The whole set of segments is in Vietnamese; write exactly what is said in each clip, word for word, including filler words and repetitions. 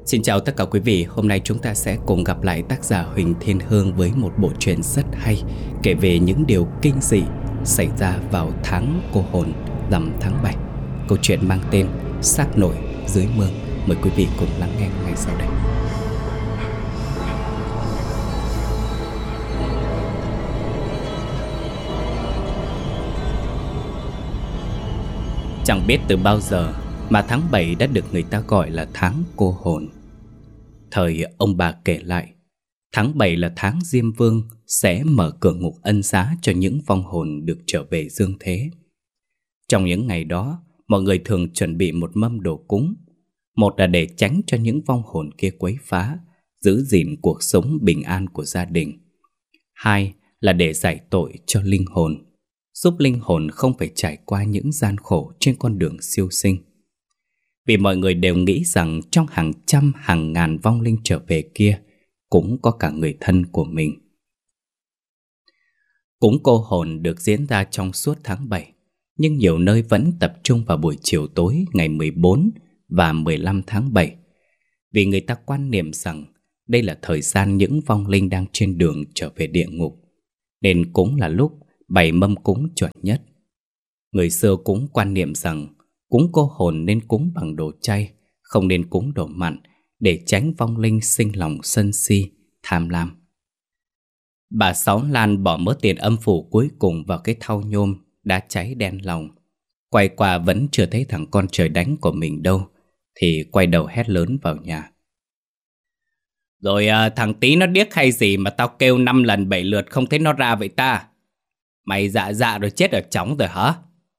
Xin chào tất cả quý vị, hôm nay chúng ta sẽ cùng gặp lại tác giả Huỳnh Thiên Hương với một bộ truyện rất hay kể về những điều kinh dị xảy ra vào tháng cô hồn rằm tháng bảy. Câu chuyện mang tên Xác nổi dưới mương. Mời quý vị cùng lắng nghe ngay sau đây. Chẳng biết từ bao giờ mà tháng bảy đã được người ta gọi là tháng cô hồn. Thời ông bà kể lại, tháng bảy là tháng Diêm Vương sẽ mở cửa ngục ân xá cho những vong hồn được trở về dương thế. Trong những ngày đó, mọi người thường chuẩn bị một mâm đồ cúng. Một là để tránh cho những vong hồn kia quấy phá, giữ gìn cuộc sống bình an của gia đình. Hai là để giải tội cho linh hồn, giúp linh hồn không phải trải qua những gian khổ trên con đường siêu sinh. Vì mọi người đều nghĩ rằng trong hàng trăm hàng ngàn vong linh trở về kia cũng có cả người thân của mình. Cúng cô hồn được diễn ra trong suốt tháng bảy, nhưng nhiều nơi vẫn tập trung vào buổi chiều tối ngày mười bốn và mười lăm tháng bảy, vì người ta quan niệm rằng đây là thời gian những vong linh đang trên đường trở về địa ngục, nên cũng là lúc bày mâm cúng chuẩn nhất. Người xưa cũng quan niệm rằng cúng cô hồn nên cúng bằng đồ chay, không nên cúng đồ mặn, để tránh vong linh sinh lòng sân si, tham lam. Bà Sáu Lan bỏ mớ tiền âm phủ cuối cùng vào cái thau nhôm đã cháy đen lòng. Quay qua vẫn chưa thấy thằng con trời đánh của mình đâu, thì quay đầu hét lớn vào nhà. Rồi à, thằng Tí nó điếc hay gì mà tao kêu năm lần bảy lượt không thấy nó ra vậy ta? Mày dạ dạ rồi chết ở chóng rồi hả?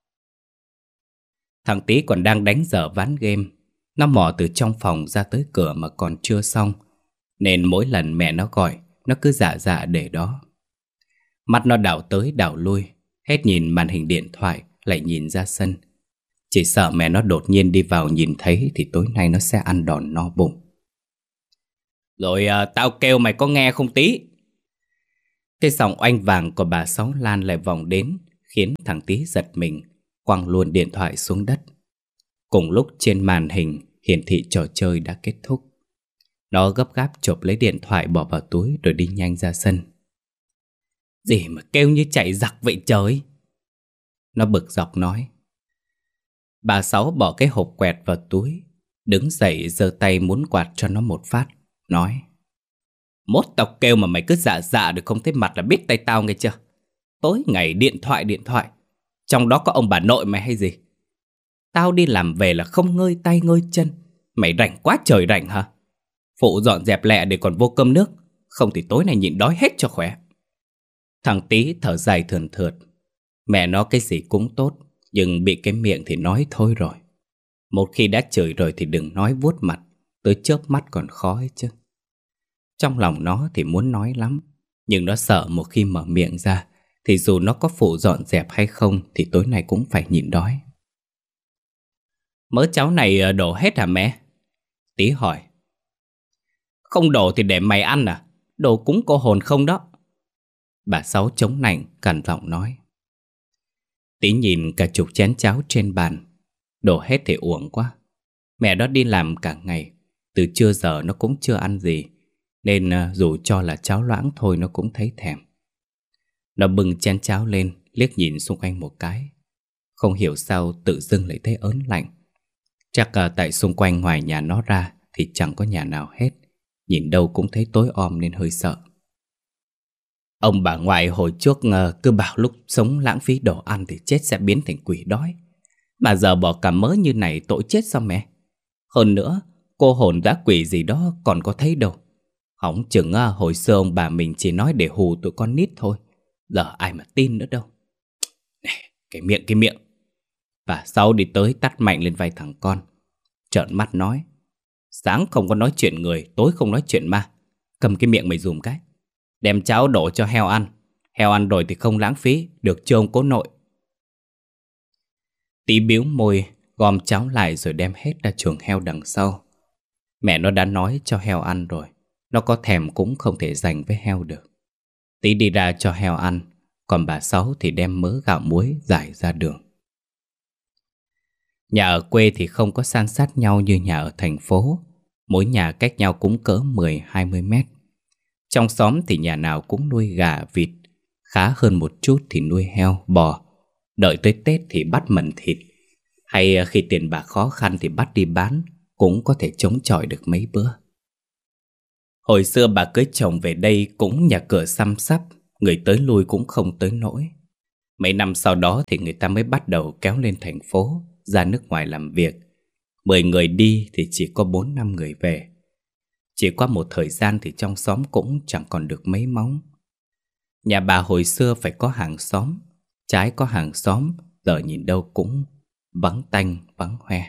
Thằng Tí còn đang đánh dở ván game. Nó mò từ trong phòng ra tới cửa mà còn chưa xong, nên mỗi lần mẹ nó gọi, nó cứ dạ dạ để đó. Mắt nó đảo tới đảo lui, hết nhìn màn hình điện thoại lại nhìn ra sân. Chỉ sợ mẹ nó đột nhiên đi vào nhìn thấy thì tối nay nó sẽ ăn đòn no bụng. Rồi à, tao kêu mày có nghe không Tí? Cái giọng oanh vàng của bà Sáu Lan lại vọng đến, khiến thằng Tí giật mình, quăng luôn điện thoại xuống đất. Cùng lúc trên màn hình hiển thị trò chơi đã kết thúc. Nó gấp gáp chộp lấy điện thoại bỏ vào túi rồi đi nhanh ra sân. Gì mà kêu như chạy giặc vậy trời? Nó bực dọc nói. Bà Sáu bỏ cái hộp quẹt vào túi, đứng dậy giơ tay muốn quạt cho nó một phát, nói. Mốt tao kêu mà mày cứ dạ dạ được không thấy mặt là biết tay tao nghe chưa? Tối ngày điện thoại điện thoại, trong đó có ông bà nội mày hay gì? Tao đi làm về là không ngơi tay ngơi chân, mày rảnh quá trời rảnh hả? Phụ dọn dẹp lẹ để còn vô cơm nước, không thì tối nay nhịn đói hết cho khỏe. Thằng Tí thở dài thườn thượt. Mẹ nó cái gì cũng tốt, nhưng bị cái miệng thì nói thôi rồi. Một khi đã chửi rồi thì đừng nói vuốt mặt, tới chớp mắt còn khó ấy chứ. Trong lòng nó thì muốn nói lắm, nhưng nó sợ một khi mở miệng ra thì dù nó có phụ dọn dẹp hay không thì tối nay cũng phải nhịn đói. Mớ cháo này đổ hết hả mẹ? Tí hỏi. Không đổ thì để mày ăn à? Đồ cúng cô hồn không đó. Bà Sáu chống nạnh cằn giọng nói. Tí nhìn cả chục chén cháo trên bàn. Đổ hết thì uổng quá. Mẹ nó đi làm cả ngày, từ trưa giờ nó cũng chưa ăn gì, nên dù cho là cháo loãng thôi nó cũng thấy thèm. Nó bưng chén cháo lên, liếc nhìn xung quanh một cái. Không hiểu sao tự dưng lại thấy ớn lạnh. Chắc à, tại xung quanh ngoài nhà nó ra thì chẳng có nhà nào hết. Nhìn đâu cũng thấy tối om nên hơi sợ. Ông bà ngoại hồi trước uh, cứ bảo lúc sống lãng phí đồ ăn thì chết sẽ biến thành quỷ đói. Mà giờ bỏ cả mớ như này tội chết sao mẹ? Hơn nữa, cô hồn dã quỷ gì đó còn có thấy đâu. Hỏng chừng uh, hồi xưa ông bà mình chỉ nói để hù tụi con nít thôi. Giờ ai mà tin nữa đâu. Này, cái miệng cái miệng. Bà Sáu đi tới tát mạnh lên vai thằng con, trợn mắt nói. Sáng không có nói chuyện người, tối không nói chuyện ma. Cầm cái miệng mày dùm cái. Đem cháo đổ cho heo ăn. Heo ăn rồi thì không lãng phí, được chưa ông cố nội? Tí biếu môi, gom cháo lại rồi đem hết ra chuồng heo đằng sau. Mẹ nó đã nói cho heo ăn rồi, nó có thèm cũng không thể giành với heo được. Tí đi ra cho heo ăn, còn bà Sáu thì đem mớ gạo muối rải ra đường. Nhà ở quê thì không có san sát nhau như nhà ở thành phố. Mỗi nhà cách nhau cũng cỡ mười hai mươi mét. Trong xóm thì nhà nào cũng nuôi gà, vịt. Khá hơn một chút thì nuôi heo, bò. Đợi tới Tết thì bắt mần thịt. Hay khi tiền bạc khó khăn thì bắt đi bán, cũng có thể chống chọi được mấy bữa. Hồi xưa bà cưới chồng về đây cũng nhà cửa xăm xắp, người tới lui cũng không tới nỗi. Mấy năm sau đó thì người ta mới bắt đầu kéo lên thành phố, ra nước ngoài làm việc. Mười người đi thì chỉ có bốn năm người về. Chỉ qua một thời gian thì trong xóm cũng chẳng còn được mấy móng. Nhà bà hồi xưa phải có hàng xóm, trái có hàng xóm, giờ nhìn đâu cũng vắng tanh vắng hoe.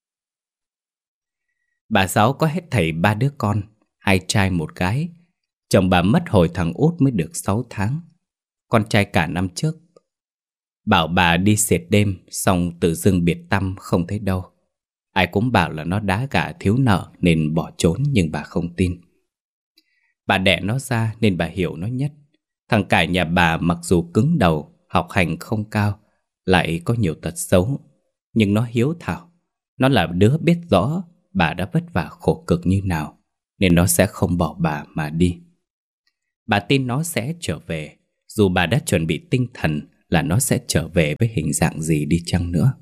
Bà Sáu có hết thảy ba đứa con, hai trai một gái. Chồng bà mất hồi thằng út mới được sáu tháng. Con trai cả năm trước. Bảo bà đi xệt đêm, xong tự dưng biệt tăm không thấy đâu. Ai cũng bảo là nó đá gà thiếu nợ nên bỏ trốn, nhưng bà không tin. Bà đẻ nó ra nên bà hiểu nó nhất. Thằng cả nhà bà mặc dù cứng đầu, học hành không cao, lại có nhiều tật xấu, nhưng nó hiếu thảo. Nó là đứa biết rõ bà đã vất vả khổ cực như nào, nên nó sẽ không bỏ bà mà đi. Bà tin nó sẽ trở về, dù bà đã chuẩn bị tinh thần là nó sẽ trở về với hình dạng gì đi chăng nữa.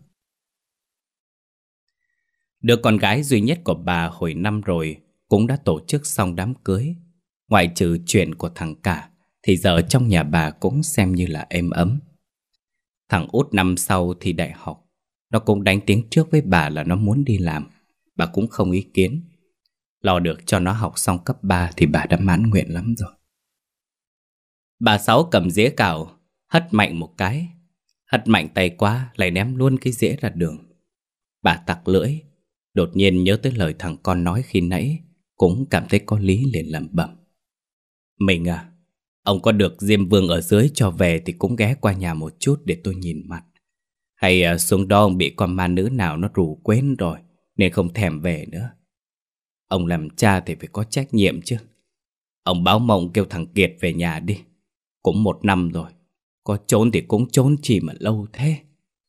Đứa con gái duy nhất của bà hồi năm rồi cũng đã tổ chức xong đám cưới. Ngoại trừ chuyện của thằng cả thì giờ trong nhà bà cũng xem như là êm ấm. Thằng út năm sau thi đại học, nó cũng đánh tiếng trước với bà là nó muốn đi làm. Bà cũng không ý kiến. Lo được cho nó học xong cấp ba thì bà đã mãn nguyện lắm rồi. Bà Sáu cầm dĩa cào, hất mạnh một cái. Hất mạnh tay quá lại ném luôn cái dĩa ra đường. Bà tặc lưỡi, đột nhiên nhớ tới lời thằng con nói khi nãy, cũng cảm thấy có lý liền lẩm bẩm. Mình à, ông có được Diêm Vương ở dưới cho về thì cũng ghé qua nhà một chút để tôi nhìn mặt. Hay à, xuống đó ông bị con ma nữ nào nó rủ quên rồi nên không thèm về nữa. Ông làm cha thì phải có trách nhiệm chứ. Ông báo mộng kêu thằng Kiệt về nhà đi. Cũng một năm rồi, có trốn thì cũng trốn chi mà lâu thế.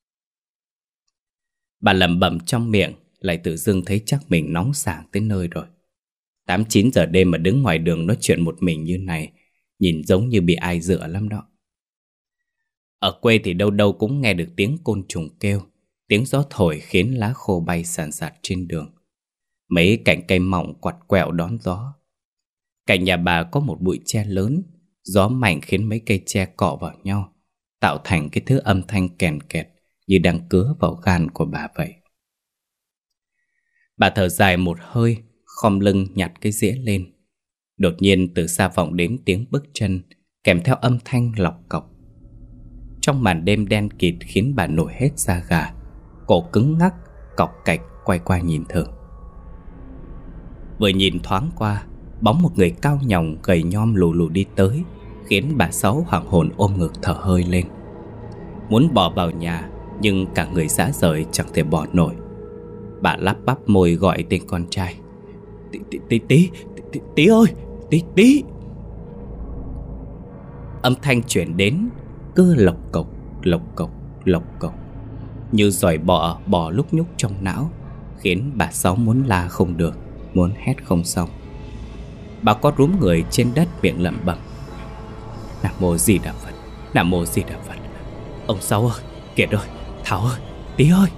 Bà lẩm bẩm trong miệng, lại tự dưng thấy chắc mình nóng sảng tới nơi rồi. Tám chín giờ đêm mà đứng ngoài đường nói chuyện một mình như này, nhìn giống như bị ai dựa lắm đó. Ở quê thì đâu đâu cũng nghe được tiếng côn trùng kêu, tiếng gió thổi khiến lá khô bay sàn sạt trên đường. Mấy cành cây mọng quặt quẹo đón gió. Cạnh nhà bà có một bụi tre lớn, gió mạnh khiến mấy cây tre cọ vào nhau, tạo thành cái thứ âm thanh kèn kẹt như đang cứa vào gan của bà vậy. Bà thở dài một hơi, khom lưng nhặt cái dĩa lên. Đột nhiên từ xa vọng đến tiếng bước chân, kèm theo âm thanh lọc cọc. Trong màn đêm đen kịt khiến bà nổi hết da gà, cổ cứng ngắc, cọc cạch quay qua nhìn thử. Vừa nhìn thoáng qua, bóng một người cao nhòng gầy nhom lù lù đi tới, khiến bà Sáu hoảng hồn ôm ngực thở hơi lên. Muốn bỏ vào nhà, nhưng cả người rã rời chẳng thể bỏ nổi. Bà lắp bắp môi gọi tên con trai. Tí, tí, tí, tí, tí, tí ơi, tí, tí. Âm thanh chuyển đến, cứ lộc cộc, lộc cộc, lộc cộc, như giòi bọ bò lúc nhúc trong não, khiến bà Sáu muốn la không được, muốn hét không xong. Bà có rúm người trên đất miệng lẩm bẩm. Nam mô Di Đà Phật, Nam mô Di Đà Phật. Ông Sáu ơi, Kiệt ơi, Thảo ơi, Tí ơi.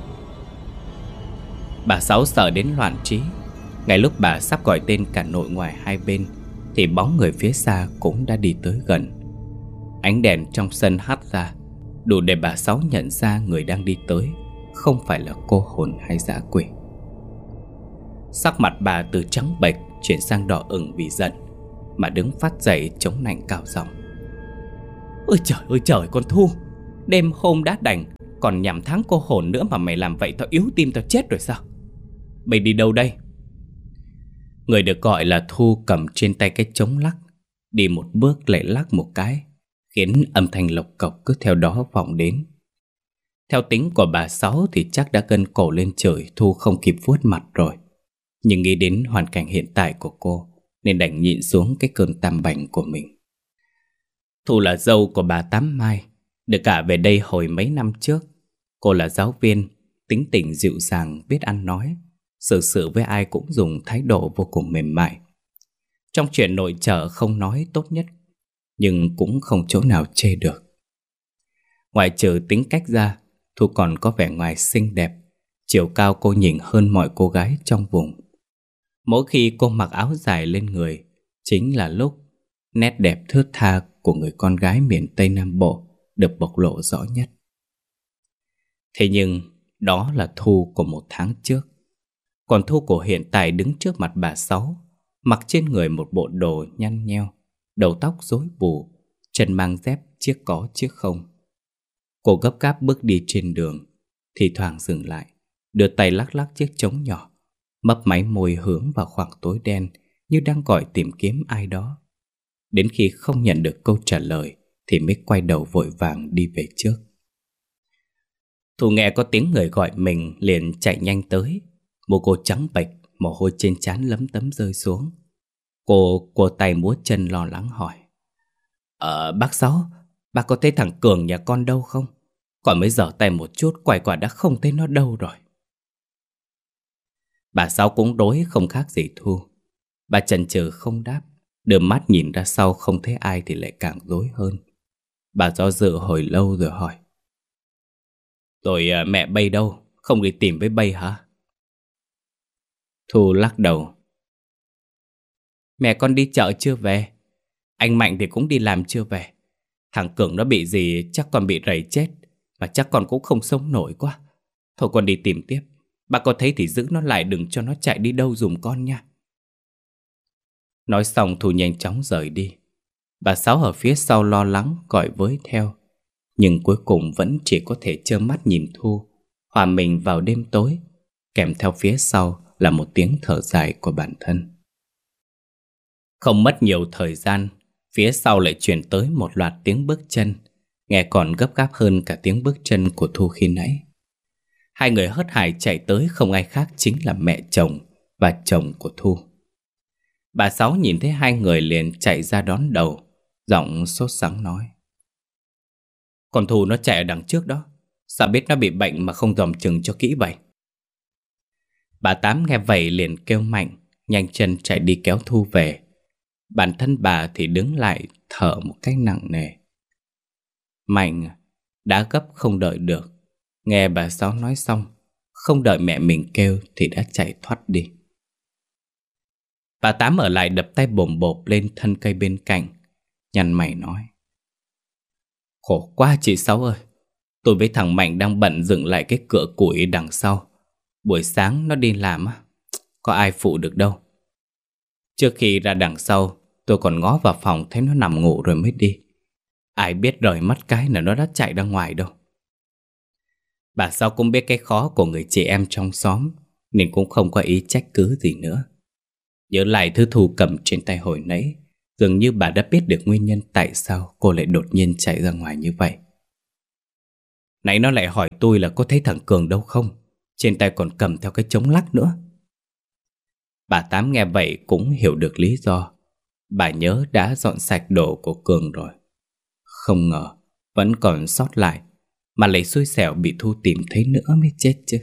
Bà Sáu sợ đến loạn trí. Ngay lúc bà sắp gọi tên cả nội ngoại hai bên thì bóng người phía xa cũng đã đi tới gần. Ánh đèn trong sân hắt ra, đủ để bà Sáu nhận ra người đang đi tới không phải là cô hồn hay dã quỷ. Sắc mặt bà từ trắng bệch chuyển sang đỏ ửng vì giận, mà đứng phát dậy chống nạnh cao giọng. Ôi trời ơi trời, con Thu, đêm hôm đã đành còn nhằm thắng cô hồn nữa mà mày làm vậy, tao yếu tim tao chết rồi sao? Mày đi đâu đây? Người được gọi là Thu cầm trên tay cái trống lắc, đi một bước lại lắc một cái, khiến âm thanh lộc cộc cứ theo đó vọng đến. Theo tính của bà Sáu thì chắc đã gân cổ lên trời, Thu không kịp vuốt mặt rồi. Nhưng nghĩ đến hoàn cảnh hiện tại của cô nên đành nhịn xuống cái cơn tam bành của mình. Thu là dâu của bà Tám Mai, được gả về đây hồi mấy năm trước. Cô là giáo viên, tính tình dịu dàng, biết ăn nói, xử sự với ai cũng dùng thái độ vô cùng mềm mại. Trong chuyện nội trợ không nói tốt nhất, nhưng cũng không chỗ nào chê được. Ngoại trừ tính cách ra, Thu còn có vẻ ngoài xinh đẹp, chiều cao cô nhìn hơn mọi cô gái trong vùng. Mỗi khi cô mặc áo dài lên người, chính là lúc nét đẹp thướt tha của người con gái miền Tây Nam Bộ được bộc lộ rõ nhất. Thế nhưng đó là Thu của một tháng trước. Còn Thu của hiện tại đứng trước mặt bà Sáu, mặc trên người một bộ đồ nhăn nheo, đầu tóc rối bù, chân mang dép chiếc có chiếc không. Cô gấp gáp bước đi trên đường, thì thoảng dừng lại, đưa tay lắc lắc chiếc trống nhỏ, mấp máy môi hướng vào khoảng tối đen như đang gọi tìm kiếm ai đó. Đến khi không nhận được câu trả lời thì mới quay đầu vội vàng đi về trước. Thu nghe có tiếng người gọi mình liền chạy nhanh tới. Một cô trắng bệch, mồ hôi trên trán lấm tấm rơi xuống. Cô cô tay múa chân lo lắng hỏi: Ờ bác Sáu, bác có thấy thằng Cường nhà con đâu không? Còn mới dở tay một chút, quay quả đã không thấy nó đâu rồi. Bà Sáu cũng đối không khác gì Thu. Bà chần chừ không đáp, đưa mắt nhìn ra sau không thấy ai thì lại càng rối hơn. Bà do dự hồi lâu rồi hỏi: Rồi mẹ Bây đâu? Không đi tìm với Bây hả? Thu lắc đầu: Mẹ con đi chợ chưa về. Anh Mạnh thì cũng đi làm chưa về. Thằng Cường nó bị gì chắc còn bị rầy chết, mà chắc con cũng không sống nổi quá. Thôi con đi tìm tiếp. Bà có thấy thì giữ nó lại, đừng cho nó chạy đi đâu giùm con nha. Nói xong Thu nhanh chóng rời đi. Bà Sáu ở phía sau lo lắng gọi với theo, nhưng cuối cùng vẫn chỉ có thể trơ mắt nhìn Thu hòa mình vào đêm tối, kèm theo phía sau là một tiếng thở dài của bản thân. Không mất nhiều thời gian, phía sau lại truyền tới một loạt tiếng bước chân, nghe còn gấp gáp hơn cả tiếng bước chân của Thu khi nãy. Hai người hớt hải chạy tới không ai khác chính là mẹ chồng và chồng của Thu. Bà Sáu nhìn thấy hai người liền chạy ra đón đầu, giọng sốt sắng nói: Con Thu nó chạy ở đằng trước đó, sao biết nó bị bệnh mà không dòm chừng cho kỹ vậy? Bà Tám nghe vậy liền kêu mạnh, nhanh chân chạy đi kéo Thu về. Bản thân bà thì đứng lại thở một cách nặng nề. Mạnh đã gấp không đợi được, nghe bà Sáu nói xong, không đợi mẹ mình kêu thì đã chạy thoát đi. Bà Tám ở lại đập tay bồm bộp lên thân cây bên cạnh, nhăn mày nói: Khổ quá chị Sáu ơi. Tôi với thằng Mạnh đang bận dựng lại cái cửa củi đằng sau. Buổi sáng nó đi làm á, có ai phụ được đâu. Trước khi ra đằng sau, tôi còn ngó vào phòng thấy nó nằm ngủ rồi mới đi. Ai biết rời mắt cái là nó đã chạy ra ngoài đâu. Bà Sáu cũng biết cái khó của người chị em trong xóm, nên cũng không có ý trách cứ gì nữa. Nhớ lại thứ Thu cầm trên tay hồi nãy, dường như bà đã biết được nguyên nhân tại sao cô lại đột nhiên chạy ra ngoài như vậy. Nãy nó lại hỏi tôi là có thấy thằng Cường đâu không, trên tay còn cầm theo cái trống lắc nữa. Bà Tám nghe vậy cũng hiểu được lý do. Bà nhớ đã dọn sạch đồ của Cường rồi, không ngờ vẫn còn sót lại, mà lại xui xẻo bị Thu tìm thấy nữa mới chết chứ.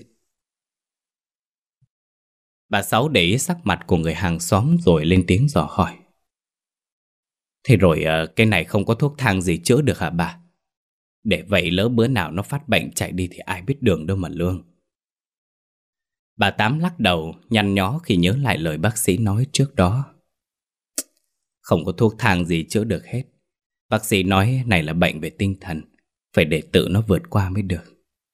Bà Sáu để ý sắc mặt của người hàng xóm rồi lên tiếng dò hỏi: Thế rồi cái này không có thuốc thang gì chữa được hả bà? Để vậy lỡ bữa nào nó phát bệnh chạy đi thì ai biết đường đâu mà lương. Bà Tám lắc đầu nhăn nhó khi nhớ lại lời bác sĩ nói trước đó. Không có thuốc thang gì chữa được hết. Bác sĩ nói này là bệnh về tinh thần, phải để tự nó vượt qua mới được.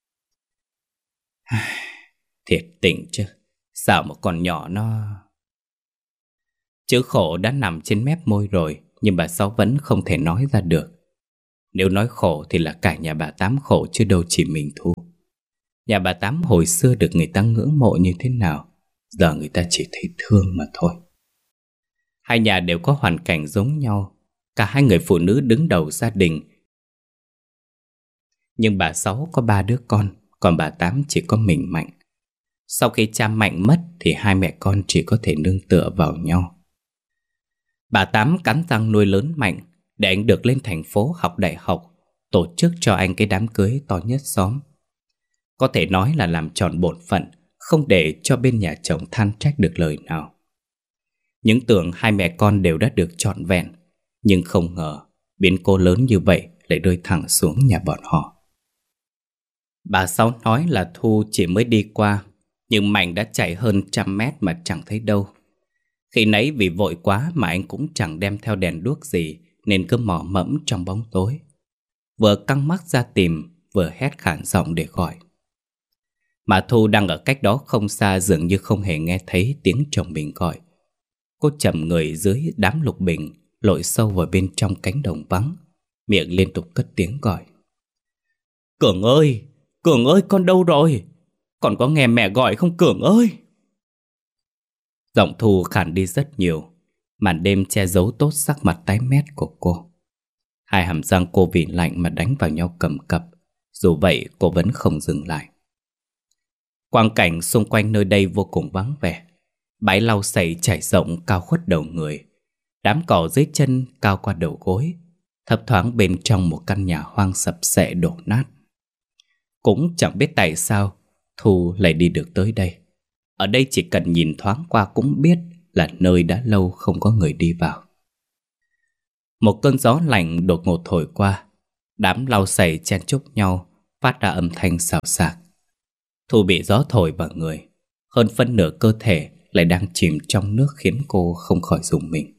Thiệt tình chứ, sao một con nhỏ nó... Chữ khổ đã nằm trên mép môi rồi, nhưng bà Sáu vẫn không thể nói ra được. Nếu nói khổ thì là cả nhà bà Tám khổ chứ đâu chỉ mình Thu. Nhà bà Tám hồi xưa được người ta ngưỡng mộ như thế nào, giờ người ta chỉ thấy thương mà thôi. Hai nhà đều có hoàn cảnh giống nhau, cả hai người phụ nữ đứng đầu gia đình. Nhưng bà Sáu có ba đứa con, còn bà Tám chỉ có mình Mạnh. Sau khi cha Mạnh mất thì hai mẹ con chỉ có thể nương tựa vào nhau. Bà Tám cắn răng nuôi lớn Mạnh để anh được lên thành phố học đại học, tổ chức cho anh cái đám cưới to nhất xóm. Có thể nói là làm tròn bổn phận, không để cho bên nhà chồng than trách được lời nào. Những tưởng hai mẹ con đều đã được trọn vẹn, nhưng không ngờ biến cố lớn như vậy lại rơi thẳng xuống nhà bọn họ. Bà Sáu nói là Thu chỉ mới đi qua, nhưng Mạnh đã chạy hơn trăm mét mà chẳng thấy đâu. Khi nãy vì vội quá mà anh cũng chẳng đem theo đèn đuốc gì, nên cứ mò mẫm trong bóng tối, vừa căng mắt ra tìm, vừa hét khản giọng để gọi. Mà Thu đang ở cách đó không xa, dường như không hề nghe thấy tiếng chồng mình gọi. Cô chầm người dưới đám lục bình, lội sâu vào bên trong cánh đồng vắng, miệng liên tục cất tiếng gọi. Cường ơi! Cường ơi, con đâu rồi? Con có nghe mẹ gọi không Cường ơi? Giọng Thu khản đi rất nhiều. Màn đêm che giấu tốt sắc mặt tái mét của cô. Hai hàm răng cô vì lạnh mà đánh vào nhau cầm cập. Dù vậy cô vẫn không dừng lại. Quang cảnh xung quanh nơi đây vô cùng vắng vẻ. Bãi lau sậy trải rộng cao khuất đầu người. Đám cỏ dưới chân cao qua đầu gối. Thấp thoáng bên trong một căn nhà hoang sập xệ đổ nát. Cũng chẳng biết tại sao Thu lại đi được tới đây. Ở đây chỉ cần nhìn thoáng qua cũng biết là nơi đã lâu không có người đi vào. Một cơn gió lạnh đột ngột thổi qua. Đám lau sậy chen chúc nhau, phát ra âm thanh xào xạc. Thu bị gió thổi vào người, hơn phân nửa cơ thể lại đang chìm trong nước khiến cô không khỏi rùng mình.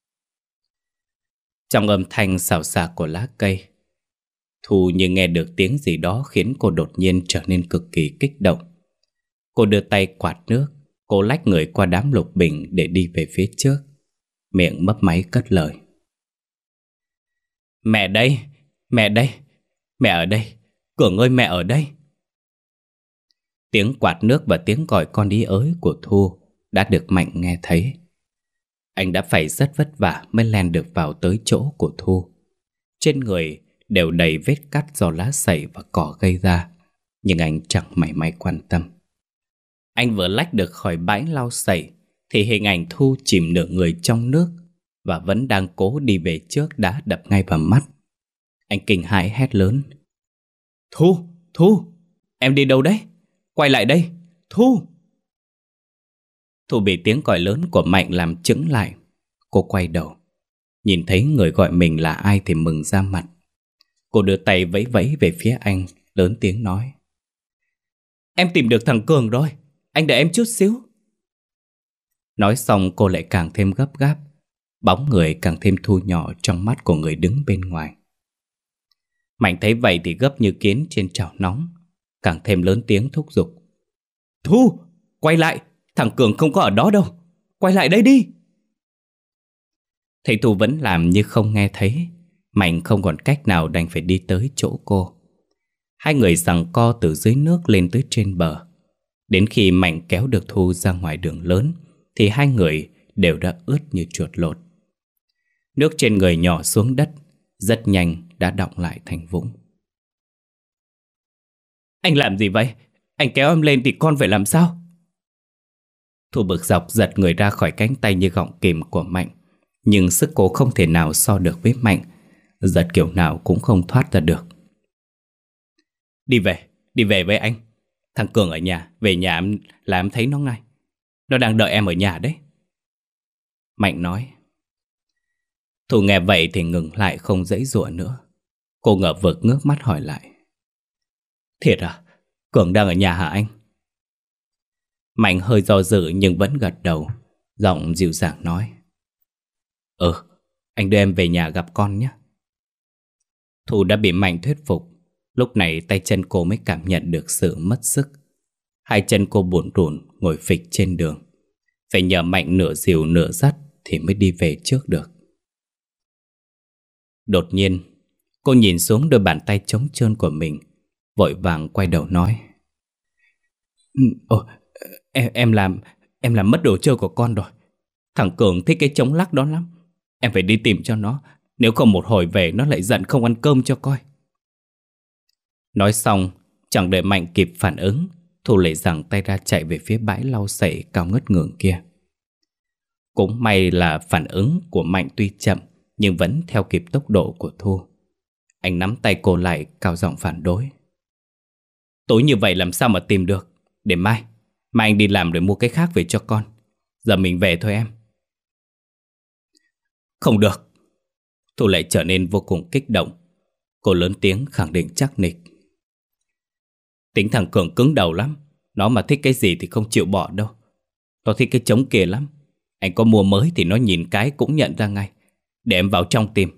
Trong âm thanh xào xạc của lá cây, Thu như nghe được tiếng gì đó khiến cô đột nhiên trở nên cực kỳ kích động. Cô đưa tay quạt nước, cô lách người qua đám lục bình để đi về phía trước, miệng mấp máy cất lời. Mẹ đây, mẹ đây, mẹ ở đây, Cường ơi mẹ ở đây. Tiếng quạt nước và tiếng gọi con đi ới của Thu đã được Mạnh nghe thấy. Anh đã phải rất vất vả mới len được vào tới chỗ của Thu. Trên người đều đầy vết cắt do lá sậy và cỏ gây ra, nhưng anh chẳng mảy may quan tâm. Anh vừa lách được khỏi bãi lau sậy thì hình ảnh Thu chìm nửa người trong nước và vẫn đang cố đi về trước đã đập ngay vào mắt. Anh kinh hãi hét lớn. Thu, Thu, em đi đâu đấy? Quay lại đây, Thu. Thu bị tiếng gọi lớn của Mạnh làm chững lại. Cô quay đầu, nhìn thấy người gọi mình là ai thì mừng ra mặt. Cô đưa tay vẫy vẫy về phía anh, lớn tiếng nói. Em tìm được thằng Cường rồi, anh đợi em chút xíu. Nói xong cô lại càng thêm gấp gáp. Bóng người càng thêm thu nhỏ trong mắt của người đứng bên ngoài. Mạnh thấy vậy thì gấp như kiến trên chảo nóng, càng thêm lớn tiếng thúc giục. Thu, quay lại, thằng Cường không có ở đó đâu, quay lại đây đi. Thầy Thu vẫn làm như không nghe thấy. Mạnh không còn cách nào đành phải đi tới chỗ cô. Hai người giằng co từ dưới nước lên tới trên bờ. Đến khi Mạnh kéo được Thu ra ngoài đường lớn thì hai người đều đã ướt như chuột lột. Nước trên người nhỏ xuống đất, rất nhanh đã đọng lại thành vũng. Anh làm gì vậy? Anh kéo em lên thì con phải làm sao? Thu bực dọc giật người ra khỏi cánh tay như gọng kìm của Mạnh. Nhưng sức cô không thể nào so được với Mạnh. Giật kiểu nào cũng không thoát ra được. Đi về, đi về với anh. Thằng Cường ở nhà, về nhà em là em thấy nó ngay. Nó đang đợi em ở nhà đấy. Mạnh nói. Thu nghe vậy thì ngừng lại không giãy giụa nữa. Cô ngờ vực ngước mắt hỏi lại. Thiệt à? Cường đang ở nhà hả anh? Mạnh hơi do dự nhưng vẫn gật đầu, giọng dịu dàng nói. Ừ, anh đưa em về nhà gặp con nhé. Thu đã bị Mạnh thuyết phục. Lúc này tay chân cô mới cảm nhận được sự mất sức. Hai chân cô buồn rủn ngồi phịch trên đường. Phải nhờ Mạnh nửa dìu nửa dắt thì mới đi về trước được. Đột nhiên cô nhìn xuống đôi bàn tay trống trơn của mình, vội vàng quay đầu nói. Ồ, em, em làm Em làm mất đồ chơi của con rồi. Thằng Cường thích cái chống lắc đó lắm. Em phải đi tìm cho nó. Nếu không một hồi về nó lại giận không ăn cơm cho coi. Nói xong, chẳng đợi Mạnh kịp phản ứng, Thu lại giằng tay ra chạy về phía bãi lau sậy cao ngất ngưỡng kia. Cũng may là phản ứng của Mạnh tuy chậm nhưng vẫn theo kịp tốc độ của Thu. Anh nắm tay cô lại, cao giọng phản đối. Tối như vậy làm sao mà tìm được? Để mai, Mà anh đi làm rồi mua cái khác về cho con. Giờ mình về thôi em. Không được. Thu lại trở nên vô cùng kích động. Cô lớn tiếng khẳng định chắc nịch. Tính thằng Cường cứng đầu lắm. Nó mà thích cái gì thì không chịu bỏ đâu. Nó thích cái trống kia lắm. Anh có mua mới thì nó nhìn cái cũng nhận ra ngay. Để em vào trong tìm.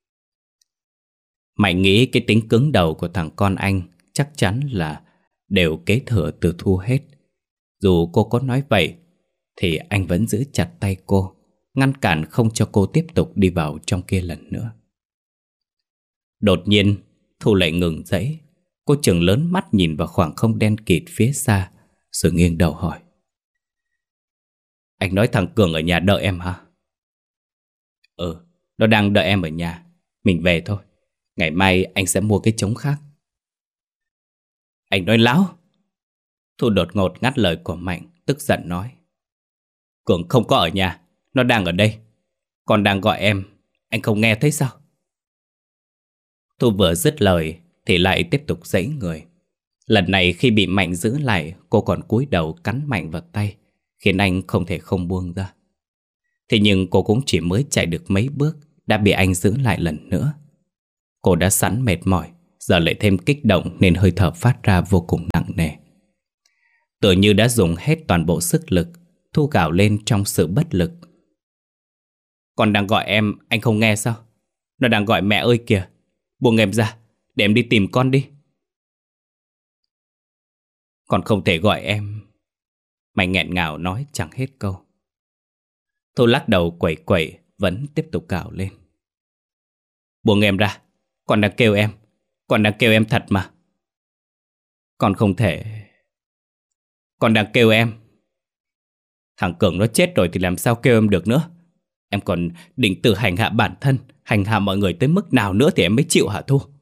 Mạnh nghĩ cái tính cứng đầu của thằng con anh chắc chắn là đều kế thừa từ Thu hết. Dù cô có nói vậy thì anh vẫn giữ chặt tay cô, ngăn cản không cho cô tiếp tục đi vào trong kia lần nữa. Đột nhiên Thu lại ngừng dậy. Cô trừng lớn mắt nhìn vào khoảng không đen kịt phía xa, rồi nghiêng đầu hỏi. Anh nói thằng Cường ở nhà đợi em hả? Ừ, nó đang đợi em ở nhà. Mình về thôi. Ngày mai anh sẽ mua cái trống khác. Anh nói láo. Thu đột ngột ngắt lời của Mạnh, tức giận nói. Cường không có ở nhà. Nó đang ở đây. Còn đang gọi em. Anh không nghe thấy sao? Thu vừa dứt lời thì lại tiếp tục giãy người. Lần này khi bị Mạnh giữ lại, cô còn cúi đầu cắn Mạnh vào tay, khiến anh không thể không buông ra. Thế nhưng cô cũng chỉ mới chạy được mấy bước đã bị anh giữ lại lần nữa. Cô đã sẵn mệt mỏi, giờ lại thêm kích động nên hơi thở phát ra vô cùng nặng nề. Tựa như đã dùng hết toàn bộ sức lực, Thu gào lên trong sự bất lực. Con đang gọi em, anh không nghe sao? Nó đang gọi mẹ ơi kìa. Buông em ra, để em đi tìm con đi. Con không thể gọi em. Mạnh nghẹn ngào nói chẳng hết câu. Thu lắc đầu quẩy quẩy, vẫn tiếp tục gào lên. Buông em ra, con đang kêu em. Con đang kêu em thật mà. Con không thể. Con đang kêu em. Thằng Cường nó chết rồi thì làm sao kêu em được nữa. Em còn định tự hành hạ bản thân, hành hạ mọi người tới mức nào nữa thì em mới chịu hả Thu?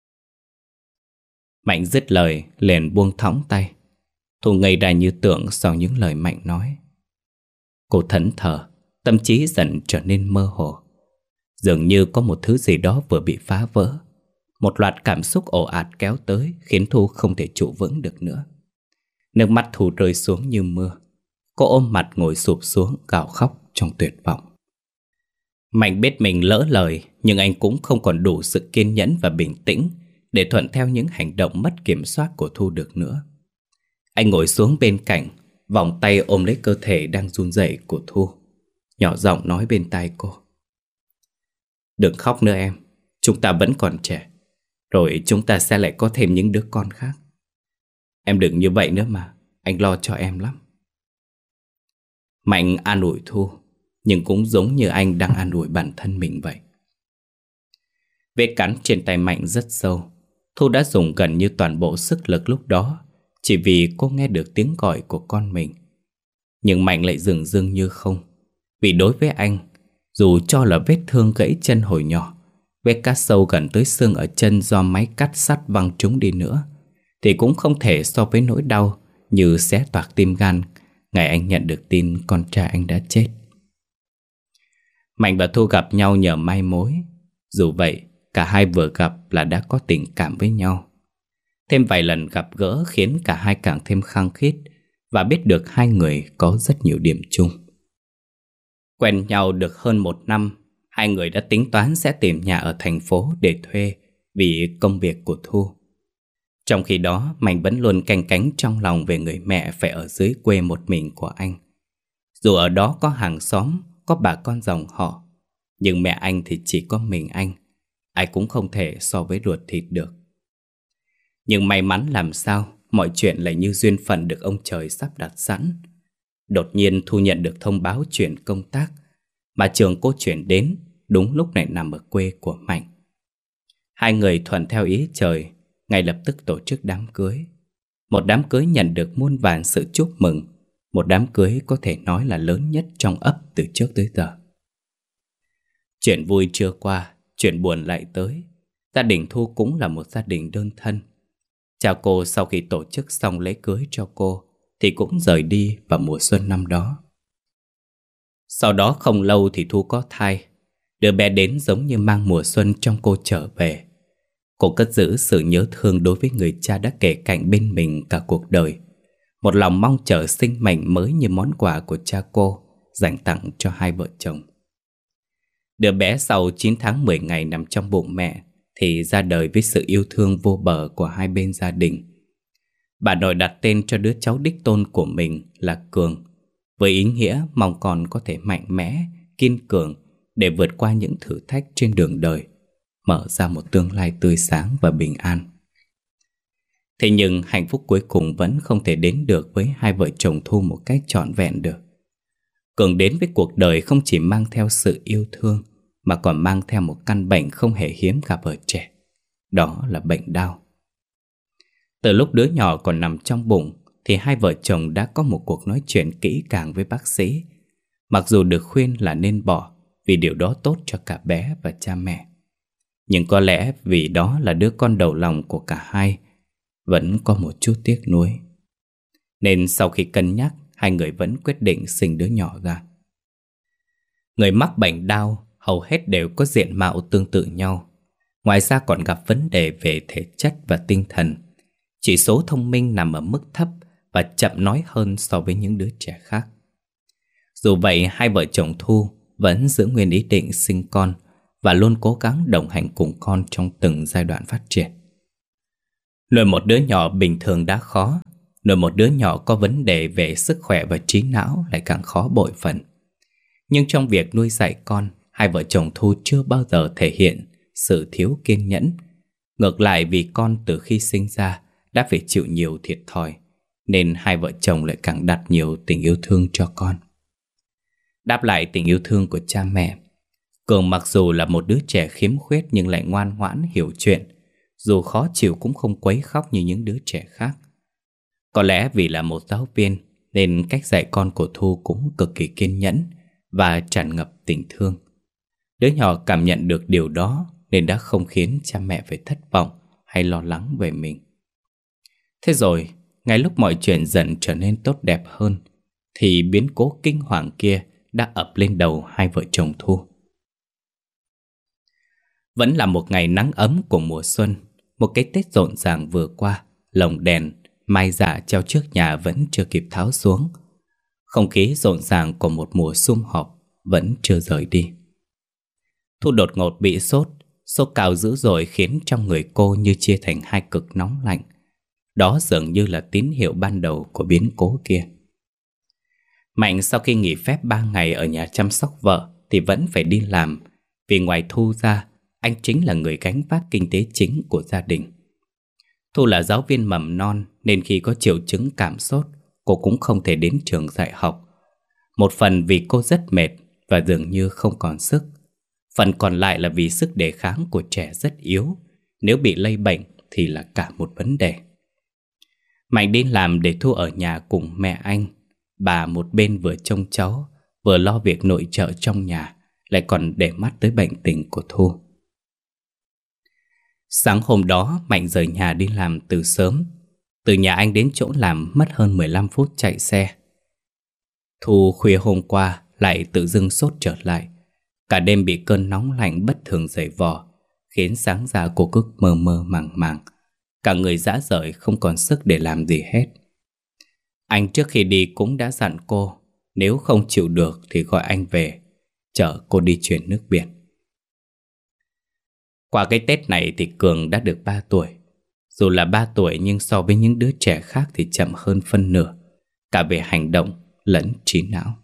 Mạnh dứt lời liền buông thõng tay. Thu ngây ra như tưởng sau những lời Mạnh nói. Cô thẫn thờ, tâm trí dần trở nên mơ hồ. Dường như có một thứ gì đó vừa bị phá vỡ. Một loạt cảm xúc ồ ạt kéo tới, khiến Thu không thể trụ vững được nữa. Nước mắt Thu rơi xuống như mưa. Cô ôm mặt ngồi sụp xuống gào khóc trong tuyệt vọng. Mạnh biết mình lỡ lời, nhưng anh cũng không còn đủ sự kiên nhẫn và bình tĩnh để thuận theo những hành động mất kiểm soát của Thu được nữa. Anh ngồi xuống bên cạnh, vòng tay ôm lấy cơ thể đang run rẩy của Thu, nhỏ giọng nói bên tai cô. Đừng khóc nữa em, chúng ta vẫn còn trẻ, rồi chúng ta sẽ lại có thêm những đứa con khác. Em đừng như vậy nữa mà, anh lo cho em lắm. Mạnh an ủi Thu, nhưng cũng giống như anh đang an ủi bản thân mình vậy. Vết cắn trên tay Mạnh rất sâu. Thu đã dùng gần như toàn bộ sức lực lúc đó, chỉ vì cô nghe được tiếng gọi của con mình. Nhưng Mạnh lại dừng dưng như không. Vì đối với anh, dù cho là vết thương gãy chân hồi nhỏ, vết cắt sâu gần tới xương ở chân do máy cắt sắt văng trúng đi nữa, thì cũng không thể so với nỗi đau như xé toạc tim gan ngày anh nhận được tin con trai anh đã chết. Mạnh và Thu gặp nhau nhờ mai mối. Dù vậy, cả hai vừa gặp là đã có tình cảm với nhau. Thêm vài lần gặp gỡ khiến cả hai càng thêm khăng khít và biết được hai người có rất nhiều điểm chung. Quen nhau được hơn một năm, hai người đã tính toán sẽ tìm nhà ở thành phố để thuê vì công việc của Thu. Trong khi đó, Mạnh vẫn luôn canh cánh trong lòng về người mẹ phải ở dưới quê một mình của anh. Dù ở đó có hàng xóm, có bà con dòng họ, nhưng mẹ anh thì chỉ có mình anh. Ai cũng không thể so với ruột thịt được. Nhưng may mắn làm sao, mọi chuyện lại như duyên phận được ông trời sắp đặt sẵn. Đột nhiên Thu nhận được thông báo chuyển công tác, mà trường cô chuyển đến đúng lúc này nằm ở quê của Mạnh. Hai người thuận theo ý trời, ngay lập tức tổ chức đám cưới. Một đám cưới nhận được muôn vàn sự chúc mừng. Một đám cưới có thể nói là lớn nhất trong ấp từ trước tới giờ. Chuyện vui chưa qua, chuyện buồn lại tới. Gia đình Thu cũng là một gia đình đơn thân. Cha cô sau khi tổ chức xong lễ cưới cho cô thì cũng rời đi vào mùa xuân năm đó. Sau đó không lâu thì Thu có thai. Đứa bé đến giống như mang mùa xuân trong cô trở về. Cô cất giữ sự nhớ thương đối với người cha đã kề cạnh bên mình cả cuộc đời. một lòng mong chờ sinh mệnh mới như món quà của cha cô dành tặng cho hai vợ chồng. Đứa bé sau chín tháng mười ngày nằm trong bụng mẹ thì ra đời với sự yêu thương vô bờ của hai bên gia đình. Bà nội đặt tên cho đứa cháu đích tôn của mình là Cường, với ý nghĩa mong con có thể mạnh mẽ, kiên cường để vượt qua những thử thách trên đường đời, mở ra một tương lai tươi sáng và bình an. Thế nhưng hạnh phúc cuối cùng vẫn không thể đến được với hai vợ chồng Thu một cách trọn vẹn được. Cường đến với cuộc đời không chỉ mang theo sự yêu thương, mà còn mang theo một căn bệnh không hề hiếm gặp ở trẻ. Đó là bệnh đau. Từ lúc đứa nhỏ còn nằm trong bụng thì hai vợ chồng đã có một cuộc nói chuyện kỹ càng với bác sĩ. Mặc dù được khuyên là nên bỏ vì điều đó tốt cho cả bé và cha mẹ, nhưng có lẽ vì đó là đứa con đầu lòng của cả hai, vẫn có một chút tiếc nuối. Nên sau khi cân nhắc, hai người vẫn quyết định sinh đứa nhỏ ra. Người mắc bệnh đau hầu hết đều có diện mạo tương tự nhau. Ngoài ra còn gặp vấn đề về thể chất và tinh thần. Chỉ số thông minh nằm ở mức thấp và chậm nói hơn so với những đứa trẻ khác. Dù vậy, hai vợ chồng Thu vẫn giữ nguyên ý định sinh con và luôn cố gắng đồng hành cùng con trong từng giai đoạn phát triển. Nuôi một đứa nhỏ bình thường đã khó, nuôi một đứa nhỏ có vấn đề về sức khỏe và trí não lại càng khó bội phần. Nhưng trong việc nuôi dạy con, hai vợ chồng Thu chưa bao giờ thể hiện sự thiếu kiên nhẫn. Ngược lại, vì con từ khi sinh ra đã phải chịu nhiều thiệt thòi, nên hai vợ chồng lại càng đặt nhiều tình yêu thương cho con. Đáp lại tình yêu thương của cha mẹ, Cường mặc dù là một đứa trẻ khiếm khuyết nhưng lại ngoan ngoãn hiểu chuyện. Dù khó chịu cũng không quấy khóc như những đứa trẻ khác. Có lẽ vì là một giáo viên nên cách dạy con của Thu cũng cực kỳ kiên nhẫn và tràn ngập tình thương. Đứa nhỏ cảm nhận được điều đó nên đã không khiến cha mẹ phải thất vọng hay lo lắng về mình. Thế rồi, ngay lúc mọi chuyện dần trở nên tốt đẹp hơn thì biến cố kinh hoàng kia đã ập lên đầu hai vợ chồng Thu. Vẫn là một ngày nắng ấm của mùa xuân, một cái Tết rộn ràng vừa qua. Lồng đèn, mai rạ treo trước nhà vẫn chưa kịp tháo xuống. Không khí rộn ràng của một mùa sum họp vẫn chưa rời đi. Thu đột ngột bị sốt, sốt cao dữ dội khiến trong người cô như chia thành hai cực nóng lạnh. Đó dường như là tín hiệu ban đầu của biến cố kia. Mạnh sau khi nghỉ phép ba ngày ở nhà chăm sóc vợ thì vẫn phải đi làm, vì ngoài Thu ra, anh chính là người gánh vác kinh tế chính của gia đình. Thu là giáo viên mầm non nên khi có triệu chứng cảm sốt, cô cũng không thể đến trường dạy học. Một phần vì cô rất mệt và dường như không còn sức. Phần còn lại là vì sức đề kháng của trẻ rất yếu. Nếu bị lây bệnh thì là cả một vấn đề. Mạnh đi làm để Thu ở nhà cùng mẹ anh. Bà một bên vừa trông cháu, vừa lo việc nội trợ trong nhà, lại còn để mắt tới bệnh tình của Thu. Sáng hôm đó, Mạnh rời nhà đi làm từ sớm. Từ nhà anh đến chỗ làm mất hơn mười lăm phút chạy xe. Thu khuya hôm qua lại tự dưng sốt trở lại. Cả đêm bị cơn nóng lạnh bất thường dày vò, khiến sáng ra cô cứ mơ mơ màng màng. Cả người rã rời không còn sức để làm gì hết. Anh trước khi đi cũng đã dặn cô, nếu không chịu được thì gọi anh về, chở cô đi chuyển nước biển. Qua cái Tết này thì Cường đã được ba tuổi. Dù là ba tuổi nhưng so với những đứa trẻ khác thì chậm hơn phân nửa, cả về hành động lẫn trí não.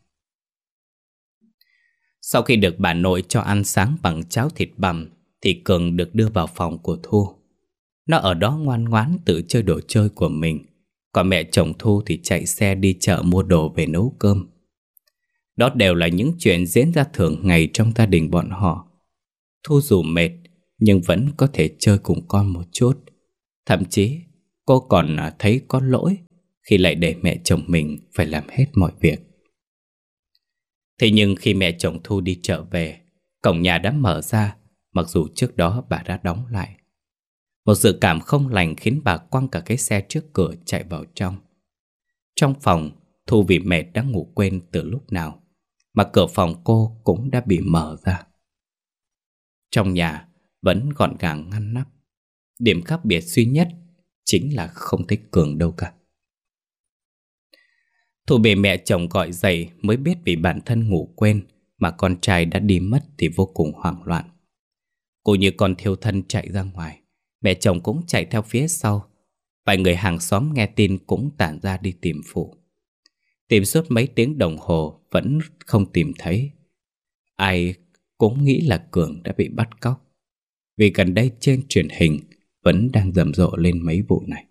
Sau khi được bà nội cho ăn sáng bằng cháo thịt bằm thì Cường được đưa vào phòng của Thu. Nó ở đó ngoan ngoãn tự chơi đồ chơi của mình, còn mẹ chồng Thu thì chạy xe đi chợ mua đồ về nấu cơm. Đó đều là những chuyện diễn ra thường ngày trong gia đình bọn họ. Thu dù mệt nhưng vẫn có thể chơi cùng con một chút. Thậm chí cô còn thấy có lỗi khi lại để mẹ chồng mình phải làm hết mọi việc. Thế nhưng khi mẹ chồng Thu đi chợ về, cổng nhà đã mở ra, mặc dù trước đó bà đã đóng lại. Một dự cảm không lành khiến bà quăng cả cái xe trước cửa chạy vào trong. Trong phòng, Thu vì mệt đã ngủ quên từ lúc nào, mà cửa phòng cô cũng đã bị mở ra. Trong nhà vẫn gọn gàng ngăn nắp. Điểm khác biệt duy nhất chính là không thấy Cường đâu cả. Thu bị mẹ chồng gọi dậy mới biết vì bản thân ngủ quên mà con trai đã đi mất thì vô cùng hoảng loạn. Cô như con thiêu thân chạy ra ngoài, mẹ chồng cũng chạy theo phía sau. Vài người hàng xóm nghe tin cũng tản ra đi tìm phụ. Tìm suốt mấy tiếng đồng hồ vẫn không tìm thấy. Ai cũng nghĩ là Cường đã bị bắt cóc, vì gần đây trên truyền hình vẫn đang rầm rộ lên mấy vụ này.